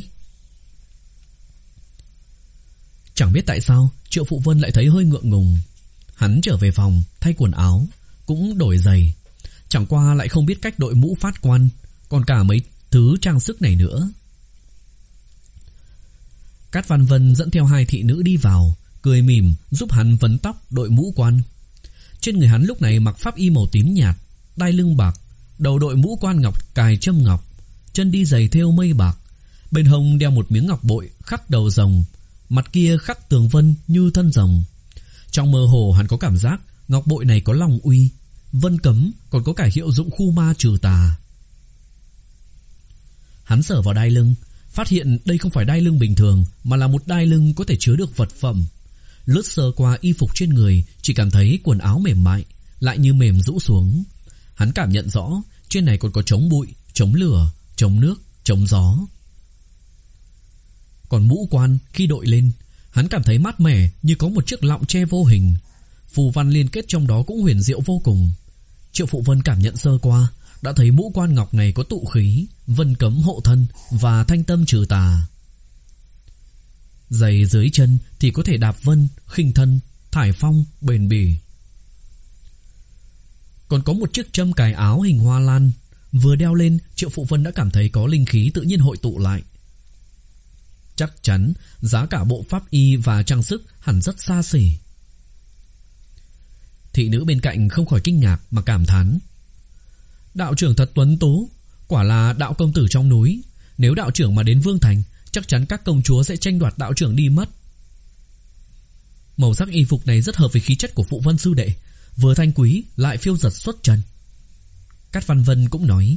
Chẳng biết tại sao Triệu Phụ Vân lại thấy hơi ngượng ngùng. Hắn trở về phòng thay quần áo, cũng đổi giày. Chẳng qua lại không biết cách đội mũ phát quan, còn cả mấy thứ trang sức này nữa. Cát Văn Vân dẫn theo hai thị nữ đi vào, cười mỉm giúp hắn vấn tóc đội mũ quan. Trên người hắn lúc này mặc pháp y màu tím nhạt, đai lưng bạc, đầu đội mũ quan ngọc cài châm ngọc, chân đi giày thêu mây bạc, bên hông đeo một miếng ngọc bội khắc đầu rồng, mặt kia khắc tường vân như thân rồng. Trong mơ hồ hắn có cảm giác ngọc bội này có long uy, vân cấm còn có cả hiệu dụng khu ma trừ tà. Hắn sờ vào đai lưng, phát hiện đây không phải đai lưng bình thường, mà là một đai lưng có thể chứa được vật phẩm. Lướt sơ qua y phục trên người, chỉ cảm thấy quần áo mềm mại, lại như mềm rũ xuống. Hắn cảm nhận rõ, trên này còn có chống bụi, chống lửa, chống nước, chống gió. Còn mũ quan khi đội lên, hắn cảm thấy mát mẻ như có một chiếc lọng tre vô hình. Phù văn liên kết trong đó cũng huyền diệu vô cùng. Triệu Phụ Vân cảm nhận sơ qua, đã thấy mũ quan ngọc này có tụ khí, vân cấm hộ thân và thanh tâm trừ tà. Giày dưới chân thì có thể đạp vân, khinh thân, thải phong, bền bỉ. Còn có một chiếc châm cài áo hình hoa lan, vừa đeo lên Triệu Phụ Vân đã cảm thấy có linh khí tự nhiên hội tụ lại. Chắc chắn giá cả bộ pháp y và trang sức hẳn rất xa xỉ. Thị nữ bên cạnh không khỏi kinh ngạc mà cảm thán. Đạo trưởng thật tuấn tú, quả là đạo công tử trong núi. Nếu đạo trưởng mà đến Vương Thành, chắc chắn các công chúa sẽ tranh đoạt đạo trưởng đi mất. Màu sắc y phục này rất hợp với khí chất của Phụ Vân sư đệ, vừa thanh quý lại phiêu giật xuất trần. Cát Văn Vân cũng nói.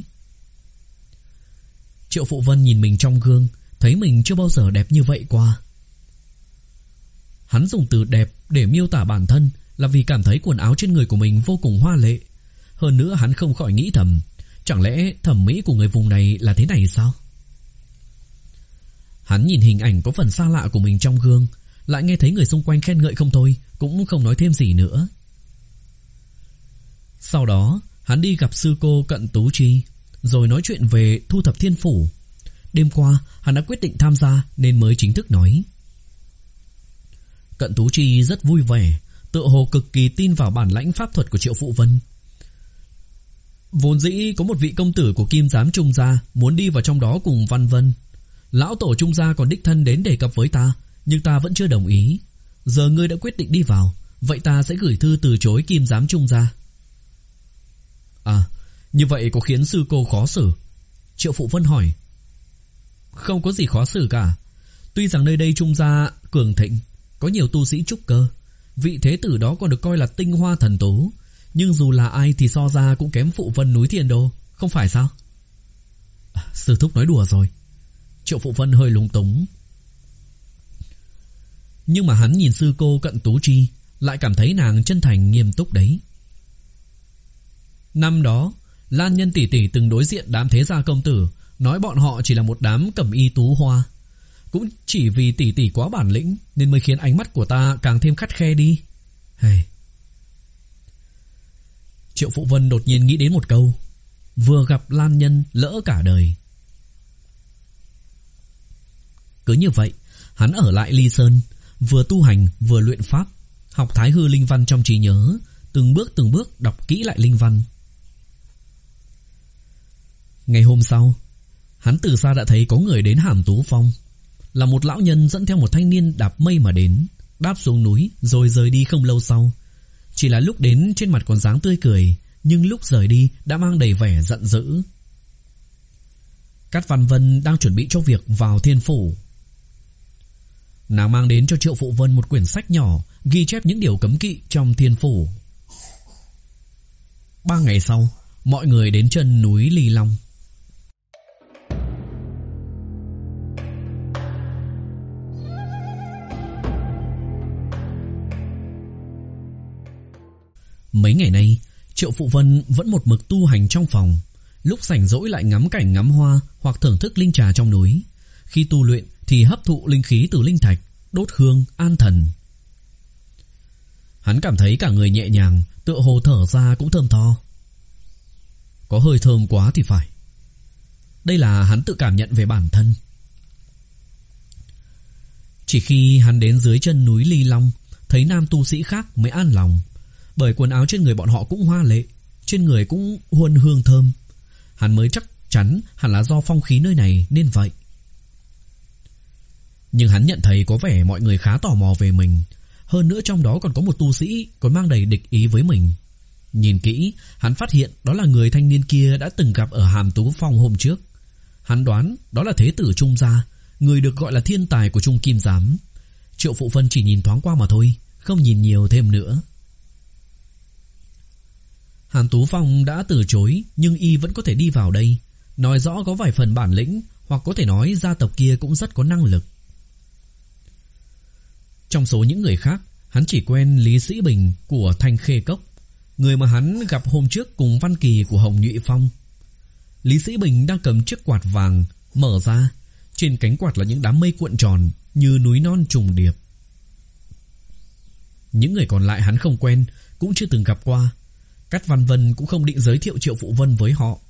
Triệu Phụ Vân nhìn mình trong gương, thấy mình chưa bao giờ đẹp như vậy qua. Hắn dùng từ đẹp để miêu tả bản thân là vì cảm thấy quần áo trên người của mình vô cùng hoa lệ. Hơn nữa hắn không khỏi nghĩ thầm, chẳng lẽ thẩm mỹ của người vùng này là thế này sao? Hắn nhìn hình ảnh có phần xa lạ của mình trong gương, lại nghe thấy người xung quanh khen ngợi không thôi, cũng không nói thêm gì nữa. Sau đó hắn đi gặp sư cô Cận Tú Chi, rồi nói chuyện về thu thập thiên phủ. đêm qua hắn đã quyết định tham gia nên mới chính thức nói. Cận Tú Chi rất vui vẻ, tựa hồ cực kỳ tin vào bản lãnh pháp thuật của Triệu Phụ Vân. Vốn dĩ có một vị công tử của Kim Giám Trung gia muốn đi vào trong đó cùng Văn Vân. Lão tổ Trung gia còn đích thân đến đề cập với ta, nhưng ta vẫn chưa đồng ý. Giờ ngươi đã quyết định đi vào, vậy ta sẽ gửi thư từ chối Kim Giám Trung gia. À, như vậy có khiến sư cô khó xử? Triệu Phụ Vân hỏi. Không có gì khó xử cả. Tuy rằng nơi đây Trung gia cường thịnh, có nhiều tu sĩ trúc cơ, vị thế tử đó còn được coi là tinh hoa thần tố, nhưng dù là ai thì so ra cũng kém Phụ Vân núi Thiên Đô, không phải sao? À, sư thúc nói đùa rồi. Triệu Phụ Vân hơi lúng túng. Nhưng mà hắn nhìn sư cô Cận Tú Chi, lại cảm thấy nàng chân thành nghiêm túc đấy. Năm đó, Lan Nhân tỷ tỷ từng đối diện đám thế gia công tử, nói bọn họ chỉ là một đám cẩm y tú hoa. Cũng chỉ vì tỷ tỷ quá bản lĩnh nên mới khiến ánh mắt của ta càng thêm khắt khe đi. Hey. Triệu Phụ Vân đột nhiên nghĩ đến một câu: vừa gặp Lan Nhân lỡ cả đời. Cứ như vậy, hắn ở lại Ly Sơn, vừa tu hành vừa luyện pháp, học Thái Hư linh văn trong trí nhớ, từng bước từng bước đọc kỹ lại linh văn. Ngày hôm sau, hắn từ xa đã thấy có người đến Hàm Tú Phong. Là một lão nhân dẫn theo một thanh niên đạp mây mà đến, đáp xuống núi rồi rời đi không lâu sau. Chỉ là lúc đến trên mặt còn dáng tươi cười, nhưng lúc rời đi đã mang đầy vẻ giận dữ. Cát Văn Vân đang chuẩn bị cho việc vào thiên phủ. Nàng mang đến cho Triệu Phụ Vân một quyển sách nhỏ ghi chép những điều cấm kỵ trong thiên phủ. Ba ngày sau, mọi người đến chân núi Ly Long. Mấy ngày nay, Triệu Phụ Vân vẫn một mực tu hành trong phòng, lúc rảnh rỗi lại ngắm cảnh ngắm hoa hoặc thưởng thức linh trà trong núi. Khi tu luyện thì hấp thụ linh khí từ linh thạch, đốt hương an thần. Hắn cảm thấy cả người nhẹ nhàng, tựa hồ thở ra cũng thơm tho. Có hơi thơm quá thì phải. Đây là hắn tự cảm nhận về bản thân. Chỉ khi hắn đến dưới chân núi Ly Long, thấy nam tu sĩ khác mới an lòng, bởi quần áo trên người bọn họ cũng hoa lệ, trên người cũng huân hương thơm. Hắn mới chắc chắn hẳn là do phong khí nơi này nên vậy. Nhưng hắn nhận thấy có vẻ mọi người khá tò mò về mình. Hơn nữa trong đó còn có một tu sĩ còn mang đầy địch ý với mình. Nhìn kỹ, hắn phát hiện đó là người thanh niên kia đã từng gặp ở Hàm Tú Phong hôm trước. Hắn đoán đó là thế tử Trung gia, người được gọi là thiên tài của Trung Kim Giám. Triệu Phụ Vân chỉ nhìn thoáng qua mà thôi, không nhìn nhiều thêm nữa. Hàm Tú Phong đã từ chối, nhưng y vẫn có thể đi vào đây, nói rõ có vài phần bản lĩnh, hoặc có thể nói gia tộc kia cũng rất có năng lực. Trong số những người khác, hắn chỉ quen Lý Sĩ Bình của Thanh Khê Cốc, người mà hắn gặp hôm trước cùng Văn Kỳ của Hồng Nhụy Phong. Lý Sĩ Bình đang cầm chiếc quạt vàng, mở ra, trên cánh quạt là những đám mây cuộn tròn như núi non trùng điệp. Những người còn lại hắn không quen, cũng chưa từng gặp qua. Cát Văn Vân cũng không định giới thiệu Triệu Phụ Vân với họ.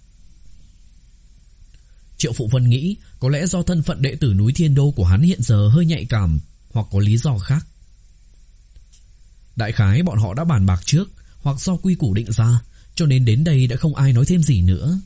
Triệu Phụ Vân nghĩ có lẽ do thân phận đệ tử núi Thiên Đô của hắn hiện giờ hơi nhạy cảm, hoặc có lý do khác. Đại khái bọn họ đã bàn bạc trước, hoặc do quy củ định ra, cho nên đến đây đã không ai nói thêm gì nữa.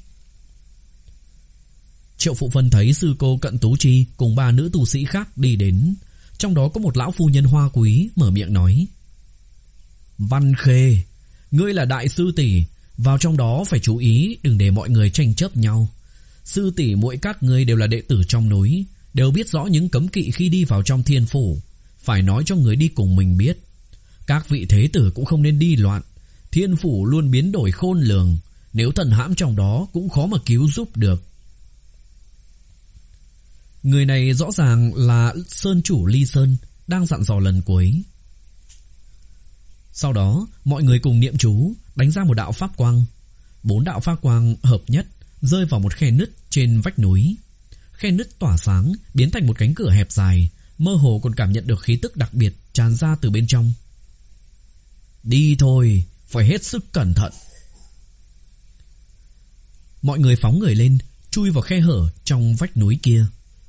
Triệu Phụ Vân thấy sư cô Cận Tú Chi cùng ba nữ tu sĩ khác đi đến, trong đó có một lão phu nhân hoa quý mở miệng nói: Văn Khê, ngươi là đại sư tỷ, vào trong đó phải chú ý đừng để mọi người tranh chấp nhau. Sư tỷ muội các ngươi đều là đệ tử trong núi, đều biết rõ những cấm kỵ khi đi vào trong thiên phủ, phải nói cho người đi cùng mình biết. Các vị thế tử cũng không nên đi loạn, thiên phủ luôn biến đổi khôn lường, nếu thần hãm trong đó cũng khó mà cứu giúp được. Người này rõ ràng là Sơn chủ Ly Sơn, đang dặn dò lần cuối. Sau đó mọi người cùng niệm chú, đánh ra một đạo pháp quang. Bốn đạo pháp quang hợp nhất, rơi vào một khe nứt trên vách núi. Khe nứt tỏa sáng, biến thành một cánh cửa hẹp dài, mơ hồ còn cảm nhận được khí tức đặc biệt tràn ra từ bên trong. Đi thôi, phải hết sức cẩn thận. Mọi người phóng người lên, chui vào khe hở trong vách núi kia.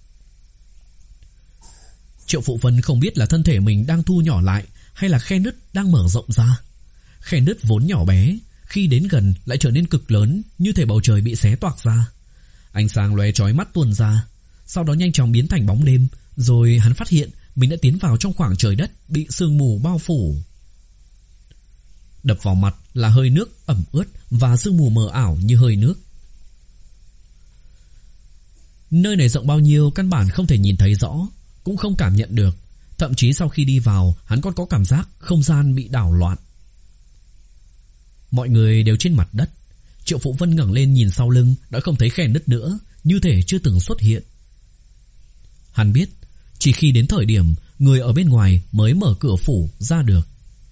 Triệu Phụ Vân không biết là thân thể mình đang thu nhỏ lại hay là khe nứt đang mở rộng ra. Khe nứt vốn nhỏ bé, khi đến gần lại trở nên cực lớn, như thể bầu trời bị xé toạc ra. Ánh sáng lóe chói mắt tuôn ra, sau đó nhanh chóng biến thành bóng đêm. Rồi hắn phát hiện mình đã tiến vào trong khoảng trời đất bị sương mù bao phủ. Đập vào mặt là hơi nước ẩm ướt và sương mù mờ ảo như hơi nước. Nơi này rộng bao nhiêu căn bản không thể nhìn thấy rõ, cũng không cảm nhận được. Thậm chí sau khi đi vào, hắn còn có cảm giác không gian bị đảo loạn. Mọi người đều trên mặt đất. Triệu Phụ Vân ngẩng lên nhìn sau lưng, đã không thấy khe nứt nữa, như thể chưa từng xuất hiện. Hắn biết, chỉ khi đến thời điểm người ở bên ngoài mới mở cửa phủ ra được.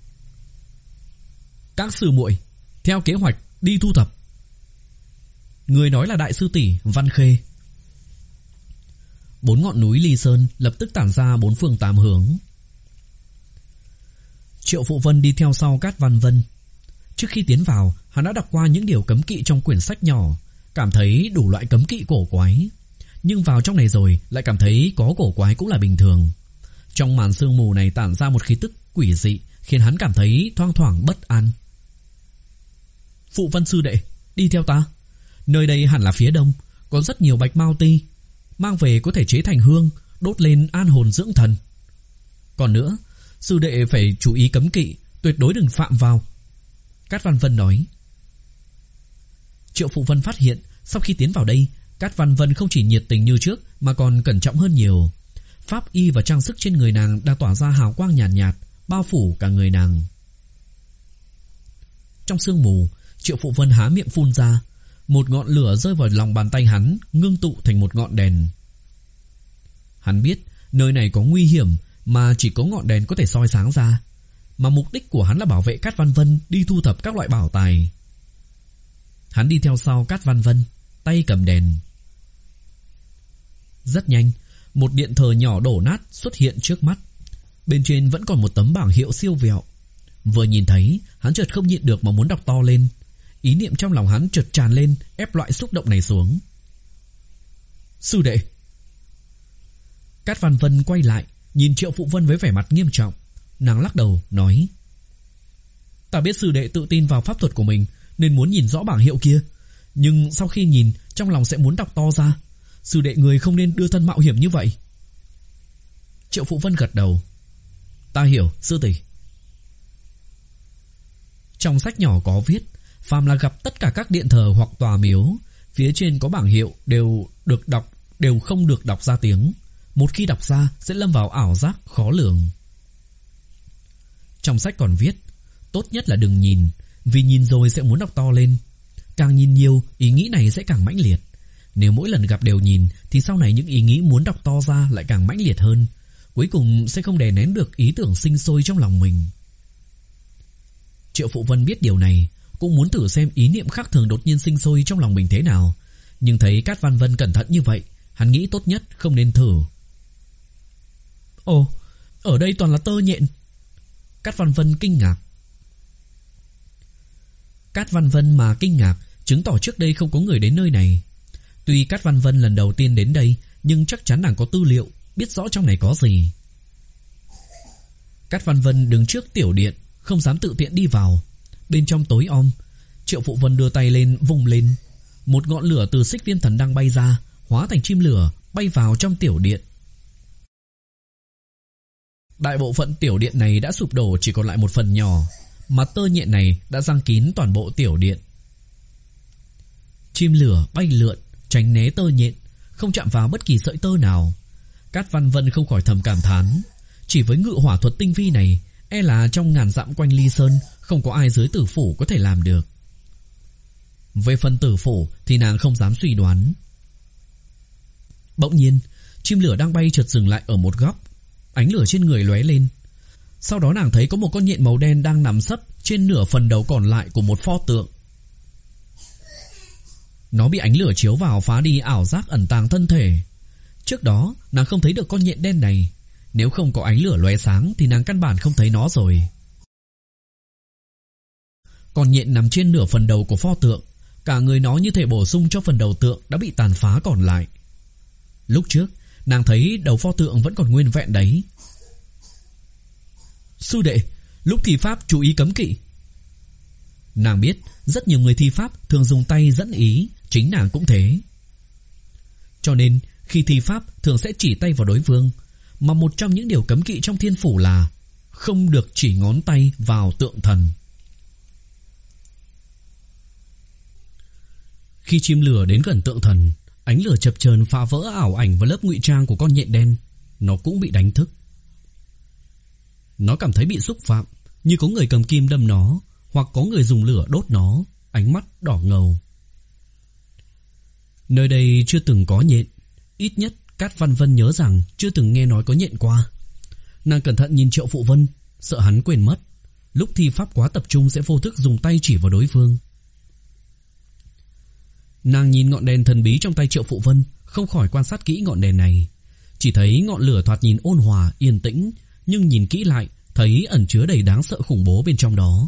Các sư muội, theo kế hoạch đi thu thập. Người nói là đại sư tỷ Văn Khê. Bốn ngọn núi Ly Sơn lập tức tản ra bốn phương tám hướng. Triệu Phụ Vân đi theo sau Cát Văn Vân. Trước khi tiến vào, hắn đã đọc qua những điều cấm kỵ trong quyển sách nhỏ, cảm thấy đủ loại cấm kỵ cổ quái. Nhưng vào trong này rồi lại cảm thấy có cổ quái cũng là bình thường. Trong màn sương mù này tản ra một khí tức quỷ dị, khiến hắn cảm thấy thoang thoảng bất an. Phụ Vân sư đệ, đi theo ta. Nơi đây hẳn là phía đông, có rất nhiều bạch mao ti, mang về có thể chế thành hương, đốt lên an hồn dưỡng thần. Còn nữa, sư đệ phải chú ý cấm kỵ, tuyệt đối đừng phạm vào. Cát Văn Vân nói. Triệu Phụ Vân phát hiện sau khi tiến vào đây, Cát Văn Vân không chỉ nhiệt tình như trước mà còn cẩn trọng hơn nhiều. Pháp y và trang sức trên người nàng đang tỏa ra hào quang nhàn nhạt, nhạt, bao phủ cả người nàng. Trong sương mù, Triệu Phụ Vân há miệng phun ra, một ngọn lửa rơi vào lòng bàn tay hắn, ngưng tụ thành một ngọn đèn. Hắn biết nơi này có nguy hiểm mà chỉ có ngọn đèn có thể soi sáng ra, mà mục đích của hắn là bảo vệ Cát Văn Vân đi thu thập các loại bảo tài. Hắn đi theo sau Cát Văn Vân, tay cầm đèn. Rất nhanh, một điện thờ nhỏ đổ nát xuất hiện trước mắt. Bên trên vẫn còn một tấm bảng hiệu siêu vẹo. Vừa nhìn thấy, hắn chợt không nhịn được mà muốn đọc to lên. Ý niệm trong lòng hắn chợt tràn lên, ép loại xúc động này xuống. Sư đệ. Cát Văn Vân quay lại, nhìn Triệu Phụ Vân với vẻ mặt nghiêm trọng. Nàng lắc đầu, nói: Ta biết sư đệ tự tin vào pháp thuật của mình, nên muốn nhìn rõ bảng hiệu kia. Nhưng sau khi nhìn, trong lòng sẽ muốn đọc to ra. Sư đệ người không nên đưa thân mạo hiểm như vậy. Triệu Phụ Vân gật đầu. Ta hiểu, sư tỷ. Trong sách nhỏ có viết, phàm là gặp tất cả các điện thờ hoặc tòa miếu, phía trên có bảng hiệu đều được đọc, đều không được đọc ra tiếng. Một khi đọc ra sẽ lâm vào ảo giác khó lường. Trong sách còn viết, tốt nhất là đừng nhìn, vì nhìn rồi sẽ muốn đọc to lên. Càng nhìn nhiều, ý nghĩ này sẽ càng mãnh liệt. Nếu mỗi lần gặp đều nhìn, thì sau này những ý nghĩ muốn đọc to ra lại càng mãnh liệt hơn. Cuối cùng sẽ không đè nén được ý tưởng sinh sôi trong lòng mình. Triệu Phụ Vân biết điều này, cũng muốn thử xem ý niệm khác thường đột nhiên sinh sôi trong lòng mình thế nào. Nhưng thấy Cát Văn Vân cẩn thận như vậy, hắn nghĩ tốt nhất không nên thử. Ồ, ở đây toàn là tơ nhện. Cát Văn Vân kinh ngạc. Cát Văn Vân mà kinh ngạc chứng tỏ trước đây không có người đến nơi này. Tuy Cát Văn Vân lần đầu tiên đến đây, nhưng chắc chắn nàng có tư liệu, biết rõ trong này có gì. Cát Văn Vân đứng trước tiểu điện, không dám tự tiện đi vào. Bên trong tối om, Triệu Phụ Vân đưa tay lên vùng lên. Một ngọn lửa từ xích viêm thần đăng bay ra, hóa thành chim lửa bay vào trong tiểu điện. Đại bộ phận tiểu điện này đã sụp đổ, chỉ còn lại một phần nhỏ, mà tơ nhện này đã giăng kín toàn bộ tiểu điện. Chim lửa bay lượn, tránh né tơ nhện, không chạm vào bất kỳ sợi tơ nào. Cát Văn Vân không khỏi thầm cảm thán, chỉ với ngự hỏa thuật tinh vi này, e là trong ngàn dặm quanh Ly Sơn không có ai dưới tử phủ có thể làm được. Về phần tử phủ thì nàng không dám suy đoán. Bỗng nhiên, chim lửa đang bay chợt dừng lại ở một góc. Ánh lửa trên người lóe lên. Sau đó nàng thấy có một con nhện màu đen đang nằm sấp trên nửa phần đầu còn lại của một pho tượng. Nó bị ánh lửa chiếu vào phá đi ảo giác ẩn tàng thân thể. Trước đó nàng không thấy được con nhện đen này. Nếu không có ánh lửa lóe sáng thì nàng căn bản không thấy nó rồi. Con nhện nằm trên nửa phần đầu của pho tượng, cả Cả người nó như thể bổ sung cho phần đầu tượng đã bị tàn phá còn lại. Lúc trước nàng thấy đầu pho tượng vẫn còn nguyên vẹn đấy. Sư đệ, lúc thi pháp chú ý cấm kỵ. Nàng biết rất nhiều người thi pháp thường dùng tay dẫn ý, chính nàng cũng thế. Cho nên khi thi pháp thường sẽ chỉ tay vào đối phương, mà một trong những điều cấm kỵ trong thiên phủ là không được chỉ ngón tay vào tượng thần. Khi chim lửa đến gần tượng thần, ánh lửa chập chờn phá vỡ ảo ảnh và lớp ngụy trang của con nhện đen. Nó cũng bị đánh thức. Nó cảm thấy bị xúc phạm, như có người cầm kim đâm nó, hoặc có người dùng lửa đốt nó, ánh mắt đỏ ngầu. Nơi đây chưa từng có nhện, ít nhất Cát Văn Vân nhớ rằng chưa từng nghe nói có nhện qua. Nàng cẩn thận nhìn Triệu Phụ Vân, sợ hắn quên mất, lúc thi pháp quá tập trung sẽ vô thức dùng tay chỉ vào đối phương. Nàng nhìn ngọn đèn thần bí trong tay Triệu Phụ Vân, không khỏi quan sát kỹ ngọn đèn này. Chỉ thấy ngọn lửa thoạt nhìn ôn hòa, yên tĩnh, nhưng nhìn kỹ lại thấy ẩn chứa đầy đáng sợ khủng bố bên trong đó.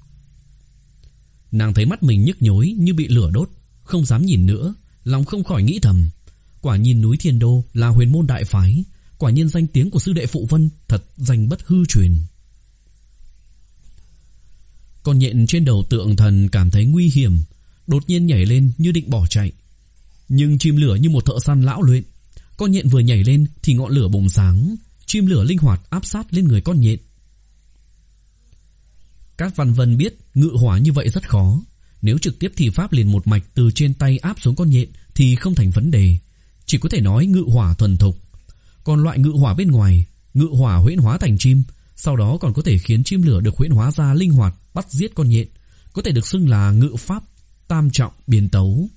Nàng thấy mắt mình nhức nhối như bị lửa đốt, không dám nhìn nữa, lòng không khỏi nghĩ thầm, quả nhiên núi Thiên Đô là huyền môn đại phái, quả nhiên danh tiếng của sư đệ Phụ Vân thật danh bất hư truyền. Con nhện trên đầu tượng thần cảm thấy nguy hiểm, đột nhiên nhảy lên như định bỏ chạy. Nhưng chim lửa như một thợ săn lão luyện, con nhện vừa nhảy lên thì ngọn lửa bùng sáng, chim lửa linh hoạt áp sát lên người con nhện. Cát Văn Vân biết ngự hỏa như vậy rất khó, nếu trực tiếp thi pháp liền một mạch từ trên tay áp xuống con nhện thì không thành vấn đề, chỉ có thể nói ngự hỏa thuần thục. Còn loại ngự hỏa bên ngoài, ngự hỏa huyễn hóa thành chim, sau đó còn có thể khiến chim lửa được huyễn hóa ra linh hoạt bắt giết con nhện, có thể được xưng là ngự pháp tam trọng biến tấu.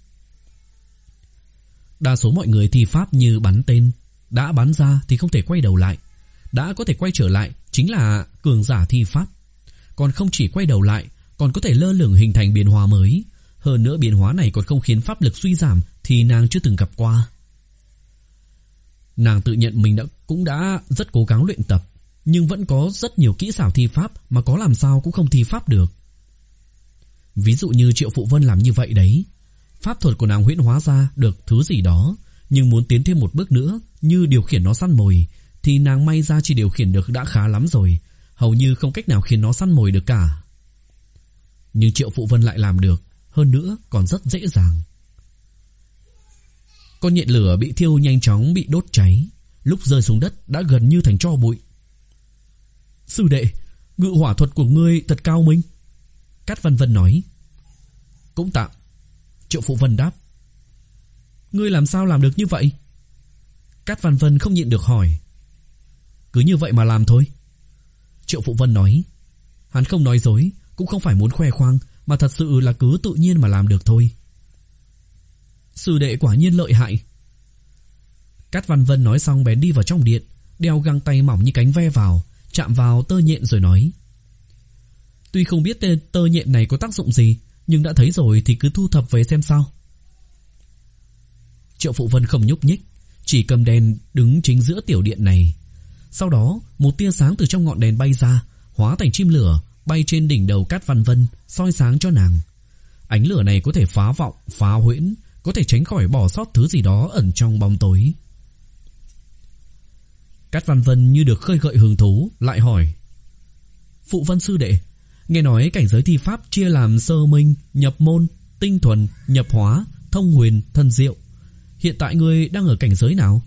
Đa số mọi người thi pháp như bắn tên, đã bắn ra thì không thể quay đầu lại, đã có thể quay trở lại chính là cường giả thi pháp. Còn không chỉ quay đầu lại, còn có thể lơ lửng hình thành biến hóa mới. Hơn nữa biến hóa này còn không khiến pháp lực suy giảm thì nàng chưa từng gặp qua. Nàng tự nhận mình đã cũng đã rất cố gắng luyện tập, nhưng vẫn có rất nhiều kỹ xảo thi pháp mà có làm sao cũng không thi pháp được. Ví dụ như Triệu Phụ Vân làm như vậy đấy. Pháp thuật của nàng huyễn hóa ra được thứ gì đó, nhưng muốn tiến thêm một bước nữa, như điều khiển nó săn mồi, thì nàng may ra chỉ điều khiển được đã khá lắm rồi, hầu như không cách nào khiến nó săn mồi được cả. Nhưng Triệu Phụ Vân lại làm được, hơn nữa còn rất dễ dàng. Con nhện lửa bị thiêu nhanh chóng bị đốt cháy, lúc rơi xuống đất đã gần như thành tro bụi. Sư đệ, ngự hỏa thuật của ngươi thật cao minh. Cát Văn Vân nói. Cũng tạm. Triệu Phụ Vân đáp. Ngươi làm sao làm được như vậy? Cát Văn Vân không nhịn được hỏi. Cứ như vậy mà làm thôi. Triệu Phụ Vân nói. Hắn không nói dối, cũng không phải muốn khoe khoang, mà thật sự là cứ tự nhiên mà làm được thôi. Sư đệ quả nhiên lợi hại. Cát Văn Vân nói xong bèn đi vào trong điện, đeo găng tay mỏng như cánh ve vào, chạm vào tơ nhện rồi nói. Tuy không biết tơ, tơ nhện này có tác dụng gì, nhưng đã thấy rồi thì cứ thu thập về xem sao. Triệu Phụ Vân không nhúc nhích, chỉ cầm đèn đứng chính giữa tiểu điện này. Sau đó một tia sáng từ trong ngọn đèn bay ra, hóa thành chim lửa, bay trên đỉnh đầu Cát Văn Vân, soi sáng cho nàng. Ánh lửa này có thể phá vọng, phá huyễn, có thể tránh khỏi bỏ sót thứ gì đó ẩn trong bóng tối. Cát Văn Vân như được khơi gợi hứng thú, lại hỏi. Phụ Vân sư đệ, nghe nói cảnh giới thi pháp chia làm sơ minh, nhập môn, tinh thuần, nhập hóa, thông huyền, thần diệu. Hiện tại ngươi đang ở cảnh giới nào?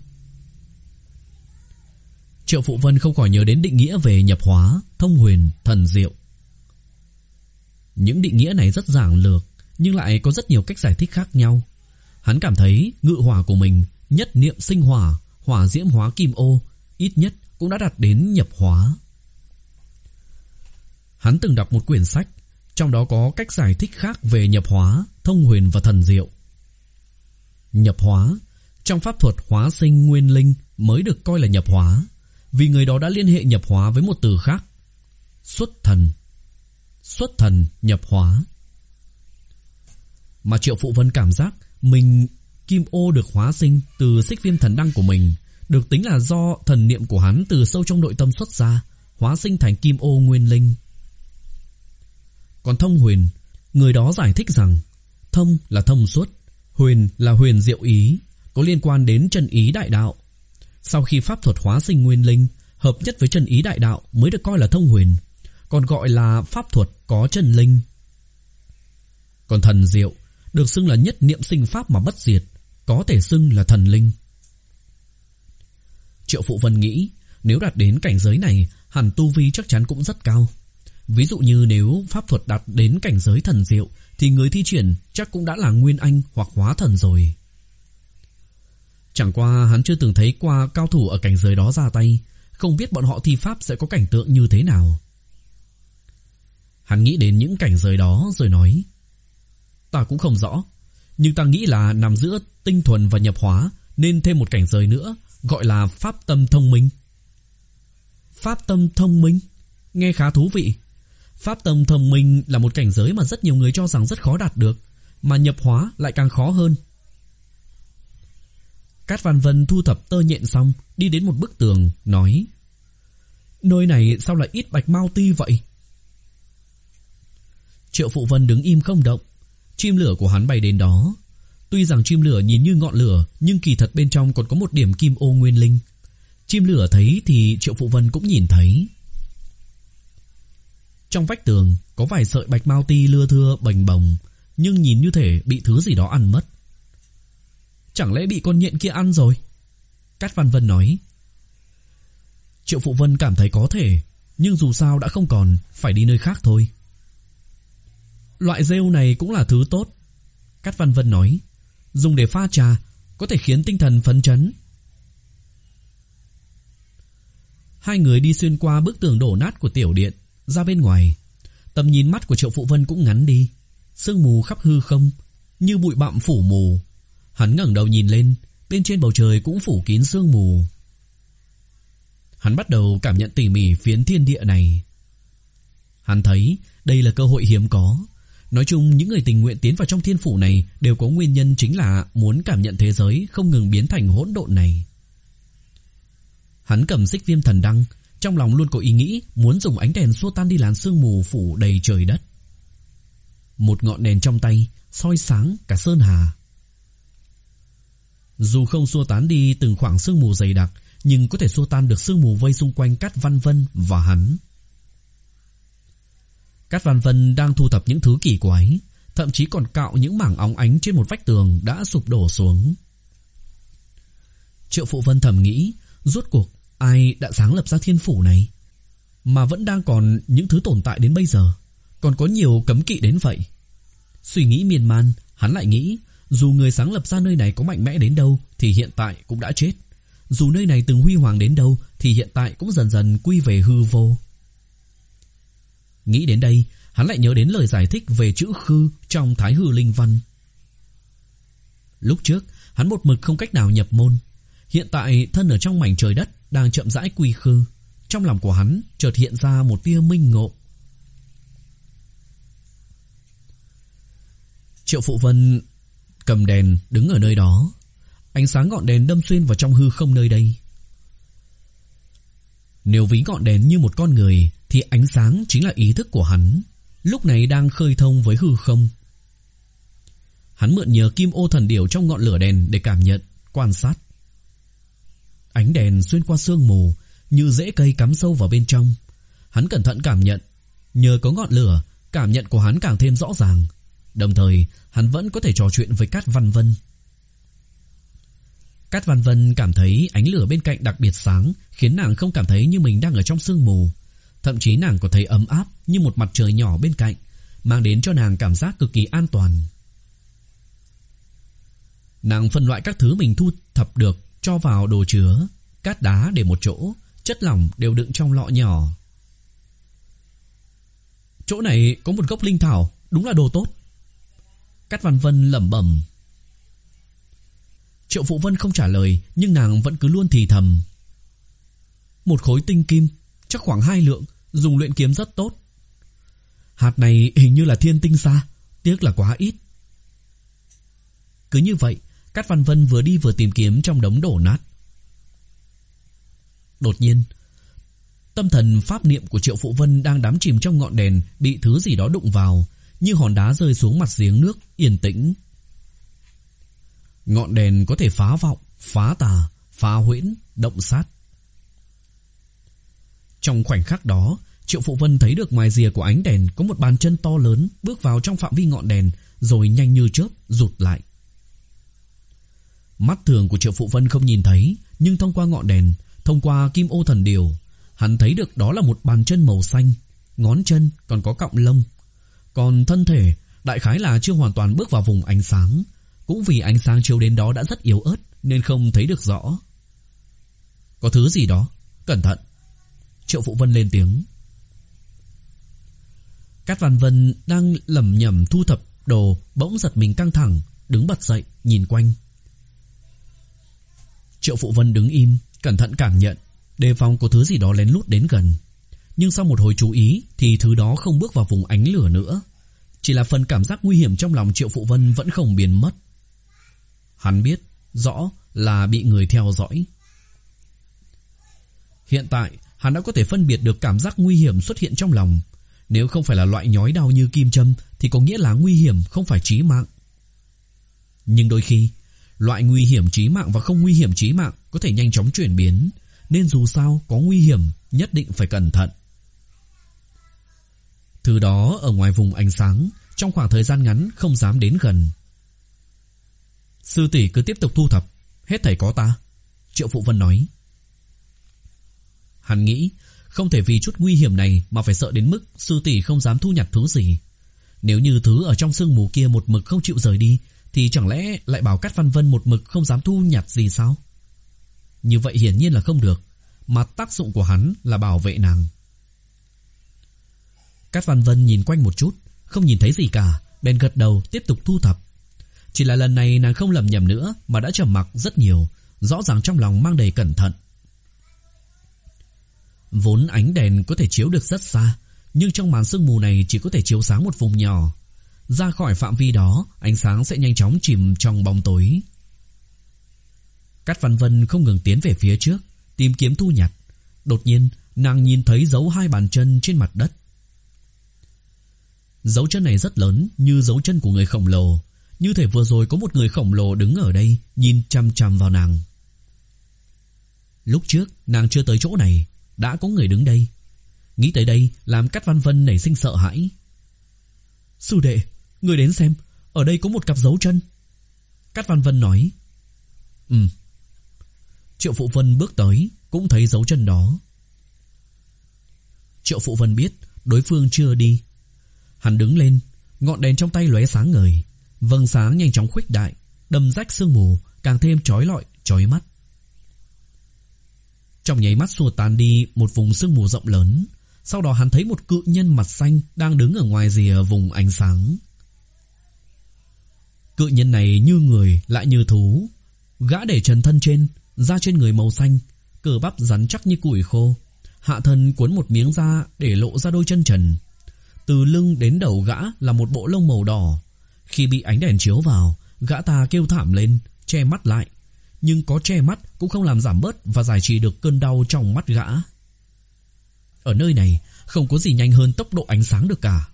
Triệu Phụ Vân không khỏi nhớ đến định nghĩa về nhập hóa, thông huyền, thần diệu. Những định nghĩa này rất giản lược, nhưng lại có rất nhiều cách giải thích khác nhau. Hắn cảm thấy ngự hỏa của mình nhất niệm sinh hỏa, hỏa diễm hóa kim ô, ít nhất cũng đã đạt đến nhập hóa. Hắn từng đọc một quyển sách, trong đó có cách giải thích khác về nhập hóa, thông huyền và thần diệu. Nhập hóa, trong pháp thuật hóa sinh nguyên linh mới được coi là nhập hóa, vì người đó đã liên hệ nhập hóa với một từ khác, xuất thần. Xuất thần nhập hóa. Mà Triệu Phụ Vân cảm giác mình kim ô được hóa sinh từ xích viêm thần đăng của mình, được tính là do thần niệm của hắn từ sâu trong nội tâm xuất ra, hóa sinh thành kim ô nguyên linh. Còn thông huyền, người đó giải thích rằng Thông là thông suốt, huyền là huyền diệu ý, có liên quan đến chân ý đại đạo. Sau khi pháp thuật hóa sinh nguyên linh, hợp nhất với chân ý đại đạo mới được coi là thông huyền, còn gọi là pháp thuật có chân linh. Còn thần diệu được xưng là nhất niệm sinh pháp mà bất diệt, có thể xưng là thần linh. Triệu Phụ Vân nghĩ, nếu đạt đến cảnh giới này, hẳn tu vi chắc chắn cũng rất cao. Ví dụ như nếu pháp thuật đạt đến cảnh giới thần diệu, thì người thi triển chắc cũng đã là nguyên anh hoặc hóa thần rồi. Chẳng qua hắn chưa từng thấy qua cao thủ ở cảnh giới đó ra tay, không biết bọn họ thi pháp sẽ có cảnh tượng như thế nào. Hắn nghĩ đến những cảnh giới đó rồi nói, ta cũng không rõ, nhưng ta nghĩ là nằm giữa tinh thuần và nhập hóa, nên thêm một cảnh giới nữa, gọi là pháp tâm thông minh. Pháp tâm thông minh? Nghe khá thú vị. Pháp tâm thông minh là một cảnh giới mà rất nhiều người cho rằng rất khó đạt được, mà nhập hóa lại càng khó hơn. Cát Văn Vân thu thập tơ nhện xong, đi đến một bức tường, nói, nơi này sao lại ít bạch mao ti vậy? Triệu Phụ Vân đứng im không động. Chim lửa của hắn bay đến đó. Tuy rằng chim lửa nhìn như ngọn lửa, nhưng kỳ thật bên trong còn có một điểm kim ô nguyên linh. Chim lửa thấy thì Triệu Phụ Vân cũng nhìn thấy. Trong vách tường có vài sợi bạch mao ti lưa thưa bềnh bồng, nhưng nhìn như thể bị thứ gì đó ăn mất. Chẳng lẽ bị con nhện kia ăn rồi? Cát Văn Vân nói. Triệu Phụ Vân cảm thấy có thể, nhưng dù sao đã không còn, phải đi nơi khác thôi. Loại rêu này cũng là thứ tốt, Cát Văn Vân nói. Dùng để pha trà, có thể khiến tinh thần phấn chấn. Hai người đi xuyên qua bức tường đổ nát của tiểu điện, ra bên ngoài. Tầm nhìn mắt của Triệu Phụ Vân cũng ngắn đi. Sương mù khắp hư không, như bụi bặm phủ mù. Hắn ngẩng đầu nhìn lên, bên trên bầu trời cũng phủ kín sương mù. Hắn bắt đầu cảm nhận tỉ mỉ phiến thiên địa này. Hắn thấy đây là cơ hội hiếm có. Nói chung những người tình nguyện tiến vào trong thiên phủ này đều có nguyên nhân, chính là muốn cảm nhận thế giới không ngừng biến thành hỗn độn này. Hắn cầm xích viêm thần đăng, trong lòng luôn có ý nghĩ muốn dùng ánh đèn xua tan đi làn sương mù phủ đầy trời đất. Một ngọn đèn trong tay soi sáng cả sơn hà. Dù không xua tán đi từng khoảng sương mù dày đặc, nhưng có thể xua tan được sương mù vây xung quanh Cát Văn Vân và hắn. Cát Văn Vân đang thu thập những thứ kỳ quái, thậm chí còn cạo những mảng óng ánh trên một vách tường đã sụp đổ xuống. Triệu Phụ Vân thầm nghĩ, rốt cuộc ai đã sáng lập ra thiên phủ này, mà vẫn đang còn những thứ tồn tại đến bây giờ, còn có nhiều cấm kỵ đến vậy. Suy nghĩ miên man, hắn lại nghĩ, dù người sáng lập ra nơi này có mạnh mẽ đến đâu thì hiện tại cũng đã chết. Dù nơi này từng huy hoàng đến đâu thì hiện tại cũng dần dần quy về hư vô. Nghĩ đến đây, hắn lại nhớ đến lời giải thích về chữ khư trong Thái Hư Linh Văn. Lúc trước, hắn một mực không cách nào nhập môn. Hiện tại thân ở trong mảnh trời đất đang chậm rãi quy khư. Trong lòng của hắn chợt hiện ra một tia minh ngộ. Triệu Phụ Vân cầm đèn đứng ở nơi đó. Ánh sáng ngọn đèn đâm xuyên vào trong hư không nơi đây. Nếu ví ngọn đèn như một con người thì ánh sáng chính là ý thức của hắn, lúc này đang khơi thông với hư không. Hắn mượn nhờ kim ô thần điểu trong ngọn lửa đèn để cảm nhận, quan sát. Ánh đèn xuyên qua sương mù như rễ cây cắm sâu vào bên trong. Hắn cẩn thận cảm nhận. Nhờ có ngọn lửa, cảm nhận của hắn càng thêm rõ ràng. Đồng thời hắn vẫn có thể trò chuyện với Cát Văn Vân. Cát Văn Vân cảm thấy ánh lửa bên cạnh đặc biệt sáng, khiến nàng không cảm thấy như mình đang ở trong sương mù. Thậm chí nàng có thấy ấm áp như một mặt trời nhỏ bên cạnh, mang đến cho nàng cảm giác cực kỳ an toàn. Nàng phân loại các thứ mình thu thập được cho vào đồ chứa, cát đá để một chỗ, chất lỏng đều đựng trong lọ nhỏ. Chỗ này có một gốc linh thảo, đúng là đồ tốt, Cát Văn Vân lẩm bẩm. Triệu Phụ Vân không trả lời, nhưng nàng vẫn cứ luôn thì thầm. Một khối tinh kim, chắc khoảng hai lượng, dùng luyện kiếm rất tốt. Hạt này hình như là thiên tinh sa, tiếc là quá ít. Cứ như vậy, Cát Văn Vân vừa đi vừa tìm kiếm trong đống đổ nát. Đột nhiên, tâm thần pháp niệm của Triệu Phụ Vân đang đắm chìm trong ngọn đèn bị thứ gì đó đụng vào, như hòn đá rơi xuống mặt giếng nước yên tĩnh. Ngọn đèn có thể phá vọng, phá tà, phá huyễn, động sát. Trong khoảnh khắc đó, Triệu Phụ Vân thấy được ngoài rìa của ánh đèn có một bàn chân to lớn bước vào trong phạm vi ngọn đèn, rồi nhanh như chớp rụt lại. Mắt thường của Triệu Phụ Vân không nhìn thấy, nhưng thông qua ngọn đèn, thông qua kim ô thần điều, hắn thấy được đó là một bàn chân màu xanh, ngón chân còn có cọng lông. Còn thân thể đại khái là chưa hoàn toàn bước vào vùng ánh sáng, cũng vì ánh sáng chiếu đến đó đã rất yếu ớt nên không thấy được rõ. Có thứ gì đó, cẩn thận. Triệu Phụ Vân lên tiếng. Cát Văn Vân đang lẩm nhẩm thu thập đồ bỗng giật mình căng thẳng, đứng bật dậy nhìn quanh. Triệu Phụ Vân đứng im, cẩn thận cảm nhận, đề phòng có thứ gì đó lén lút đến gần. Nhưng sau một hồi chú ý thì thứ đó không bước vào vùng ánh lửa nữa. Chỉ là phần cảm giác nguy hiểm trong lòng Triệu Phụ Vân vẫn không biến mất. Hắn biết rõ là bị người theo dõi. Hiện tại hắn đã có thể phân biệt được cảm giác nguy hiểm xuất hiện trong lòng. Nếu không phải là loại nhói đau như kim châm thì có nghĩa là nguy hiểm không phải chí mạng. Nhưng đôi khi loại nguy hiểm chí mạng và không nguy hiểm chí mạng có thể nhanh chóng chuyển biến, nên dù sao có nguy hiểm nhất định phải cẩn thận. Thứ đó ở ngoài vùng ánh sáng, trong khoảng thời gian ngắn không dám đến gần. Sư tỷ cứ tiếp tục thu thập, hết thảy có ta. Triệu Phụ Vân nói. Hắn nghĩ không thể vì chút nguy hiểm này mà phải sợ đến mức sư tỷ không dám thu nhặt thứ gì. Nếu như thứ ở trong sương mù kia một mực không chịu rời đi, thì chẳng lẽ lại bảo Cát Văn Vân một mực không dám thu nhặt gì sao? Như vậy hiển nhiên là không được, mà tác dụng của hắn là bảo vệ nàng. Cát Văn Vân nhìn quanh một chút, không nhìn thấy gì cả, bèn gật đầu tiếp tục thu thập. Chỉ là lần này nàng không lầm nhầm nữa mà đã trầm mặc rất nhiều, rõ ràng trong lòng mang đầy cẩn thận. Vốn ánh đèn có thể chiếu được rất xa, nhưng trong màn sương mù này chỉ có thể chiếu sáng một vùng nhỏ. Ra khỏi phạm vi đó, ánh sáng sẽ nhanh chóng chìm trong bóng tối. Cát Văn Vân không ngừng tiến về phía trước, tìm kiếm thu nhặt. Đột nhiên, nàng nhìn thấy dấu hai bàn chân trên mặt đất. Dấu chân này rất lớn, như dấu chân của người khổng lồ. Như thể vừa rồi có một người khổng lồ đứng ở đây, nhìn chằm chằm vào nàng. Lúc trước, nàng chưa tới chỗ này, đã có người đứng đây. Nghĩ tới đây, làm Cát Văn Vân nảy sinh sợ hãi. Sư đệ, người đến xem, ở đây có một cặp dấu chân. Cát Văn Vân nói. Ừ. Triệu Phụ Vân bước tới, cũng thấy dấu chân đó. Triệu Phụ Vân biết đối phương chưa đi. Hắn đứng lên, ngọn đèn trong tay lóe sáng ngời, vầng sáng nhanh chóng khuếch đại, đâm rách sương mù, càng thêm chói lọi, chói mắt. Trong nháy mắt xua tan đi một vùng sương mù rộng lớn. Sau đó hắn thấy một cự nhân mặt xanh đang đứng ở ngoài rìa vùng ánh sáng. Cự nhân này như người lại như thú. Gã để trần thân trên, da trên người màu xanh, cơ bắp rắn chắc như củi khô. Hạ thân cuốn một miếng da để lộ ra đôi chân trần. Từ lưng đến đầu gã là một bộ lông màu đỏ. Khi bị ánh đèn chiếu vào, gã ta kêu thảm lên, che mắt lại. Nhưng có che mắt cũng không làm giảm bớt và giải trì được cơn đau trong mắt gã. Ở nơi này không có gì nhanh hơn tốc độ ánh sáng được cả.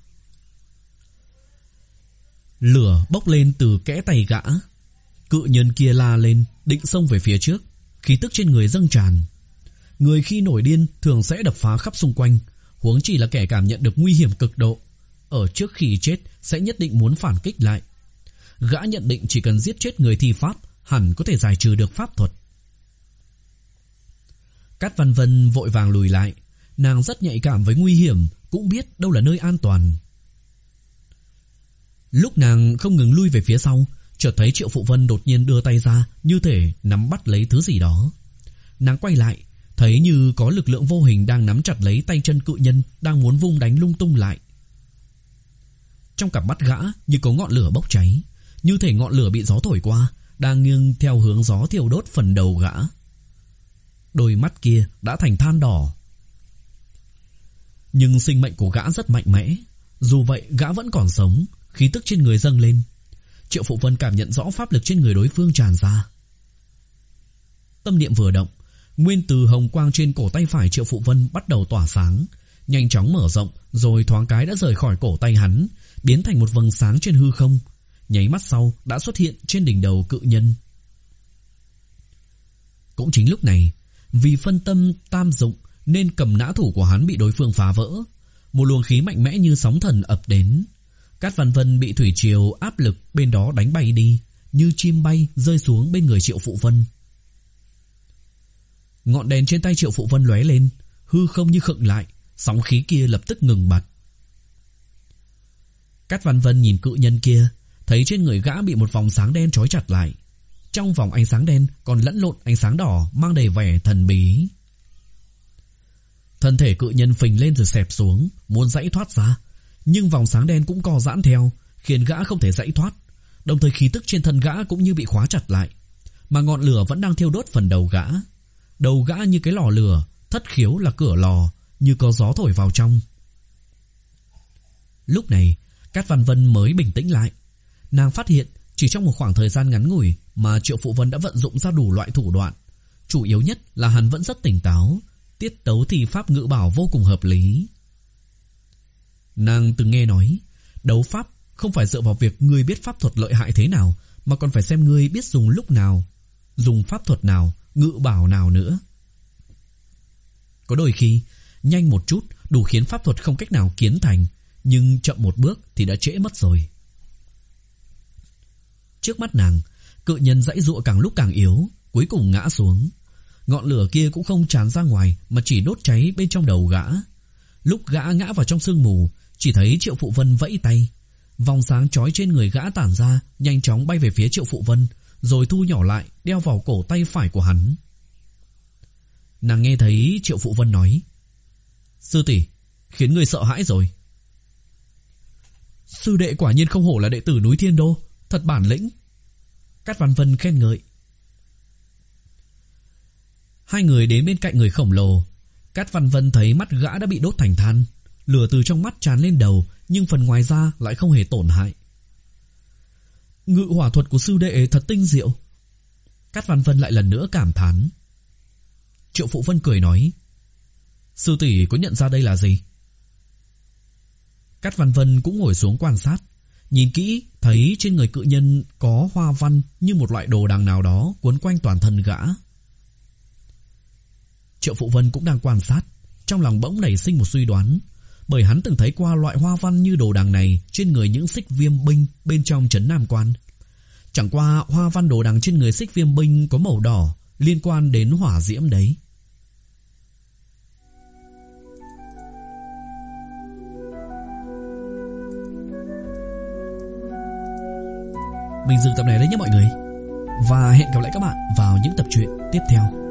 Lửa bốc lên từ kẽ tay gã. Cự nhân kia la lên, định xông về phía trước. Khí tức trên người dâng tràn. Người khi nổi điên thường sẽ đập phá khắp xung quanh, huống chỉ là kẻ cảm nhận được nguy hiểm cực độ, ở trước khi chết sẽ nhất định muốn phản kích lại. Gã nhận định chỉ cần giết chết người thi pháp, hẳn có thể giải trừ được pháp thuật. Cát Văn Vân vội vàng lùi lại. Nàng rất nhạy cảm với nguy hiểm, cũng biết đâu là nơi an toàn. Lúc nàng không ngừng lui về phía sau, chợt thấy Triệu Phụ Vân đột nhiên đưa tay ra, như thể nắm bắt lấy thứ gì đó. Nàng quay lại, thấy như có lực lượng vô hình đang nắm chặt lấy tay chân cự nhân, đang muốn vung đánh lung tung lại. Trong cặp mắt gã như có ngọn lửa bốc cháy, như thể ngọn lửa bị gió thổi qua, đang nghiêng theo hướng gió thiêu đốt phần đầu gã. Đôi mắt kia đã thành than đỏ. Nhưng sinh mệnh của gã rất mạnh mẽ. Dù vậy gã vẫn còn sống, khí tức trên người dâng lên. Triệu Phụ Vân cảm nhận rõ pháp lực trên người đối phương tràn ra. Tâm niệm vừa động, nguyên từ hồng quang trên cổ tay phải Triệu Phụ Vân bắt đầu tỏa sáng, nhanh chóng mở rộng, rồi thoáng cái đã rời khỏi cổ tay hắn, biến thành một vầng sáng trên hư không, nháy mắt sau đã xuất hiện trên đỉnh đầu cự nhân. Cũng chính lúc này, vì phân tâm tam dụng nên cầm nã thủ của hắn bị đối phương phá vỡ. Một luồng khí mạnh mẽ như sóng thần ập đến. Cát Văn Vân bị thủy triều áp lực bên đó đánh bay đi, như chim bay rơi xuống bên người Triệu Phụ Vân. Ngọn đèn trên tay Triệu Phụ Vân lóe lên, hư không như khựng lại, sóng khí kia lập tức ngừng bặt. Cát Văn Vân nhìn cự nhân kia, thấy trên người gã bị một vòng sáng đen trói chặt lại. Trong vòng ánh sáng đen còn lẫn lộn ánh sáng đỏ mang đầy vẻ thần bí. Thân thể cự nhân phình lên rồi xẹp xuống, muốn giãy thoát ra, nhưng vòng sáng đen cũng co giãn theo, khiến gã không thể giãy thoát. Đồng thời khí tức trên thân gã cũng như bị khóa chặt lại, mà ngọn lửa vẫn đang thiêu đốt phần đầu gã. Đầu gã như cái lò lửa, thất khiếu là cửa lò, như có gió thổi vào trong. Lúc này, Cát Văn Vân mới bình tĩnh lại. Nàng phát hiện chỉ trong một khoảng thời gian ngắn ngủi mà Triệu Phụ Vân đã vận dụng ra đủ loại thủ đoạn. Chủ yếu nhất là hắn vẫn rất tỉnh táo, tiết tấu thì pháp ngữ bảo vô cùng hợp lý. Nàng từng nghe nói, đấu pháp không phải dựa vào việc ngươi biết pháp thuật lợi hại thế nào, mà còn phải xem ngươi biết dùng lúc nào, dùng pháp thuật nào, ngữ bảo nào nữa. Có đôi khi, nhanh một chút đủ khiến pháp thuật không cách nào kiến thành, nhưng chậm một bước thì đã trễ mất rồi. Trước mắt nàng, cự nhân giãy giụa càng lúc càng yếu, cuối cùng ngã xuống. Ngọn lửa kia cũng không tràn ra ngoài mà chỉ đốt cháy bên trong đầu gã. Lúc gã ngã vào trong sương mù, chỉ thấy Triệu Phụ Vân vẫy tay. Vòng sáng chói trên người gã tản ra, nhanh chóng bay về phía Triệu Phụ Vân, rồi thu nhỏ lại, đeo vào cổ tay phải của hắn. Nàng nghe thấy Triệu Phụ Vân nói: "Sư tỷ, khiến người sợ hãi rồi." "Sư đệ quả nhiên không hổ là đệ tử núi Thiên Đô, thật bản lĩnh." Cát Văn Vân khen ngợi. Hai người đến bên cạnh người khổng lồ. Cát Văn Vân thấy mắt gã đã bị đốt thành than, lửa từ trong mắt tràn lên đầu, nhưng phần ngoài da lại không hề tổn hại. "Ngự hỏa thuật của sư đệ thật tinh diệu." Cát Văn Vân lại lần nữa cảm thán. Triệu Phụ Vân cười nói: "Sư tỷ có nhận ra đây là gì?" Cát Văn Vân cũng ngồi xuống quan sát, nhìn kỹ thấy trên người cự nhân có hoa văn như một loại đồ đằng nào đó quấn quanh toàn thân gã. Triệu Phụ Vân cũng đang quan sát, trong lòng bỗng nảy sinh một suy đoán, bởi hắn từng thấy qua loại hoa văn như đồ đằng này trên người những Xích Viêm binh bên trong trấn Nam Quan. Chẳng qua hoa văn đồ đằng trên người Xích Viêm binh có màu đỏ, liên quan đến hỏa diễm đấy. Mình dừng tập này đấy nhé mọi người, và hẹn gặp lại các bạn vào những tập truyện tiếp theo.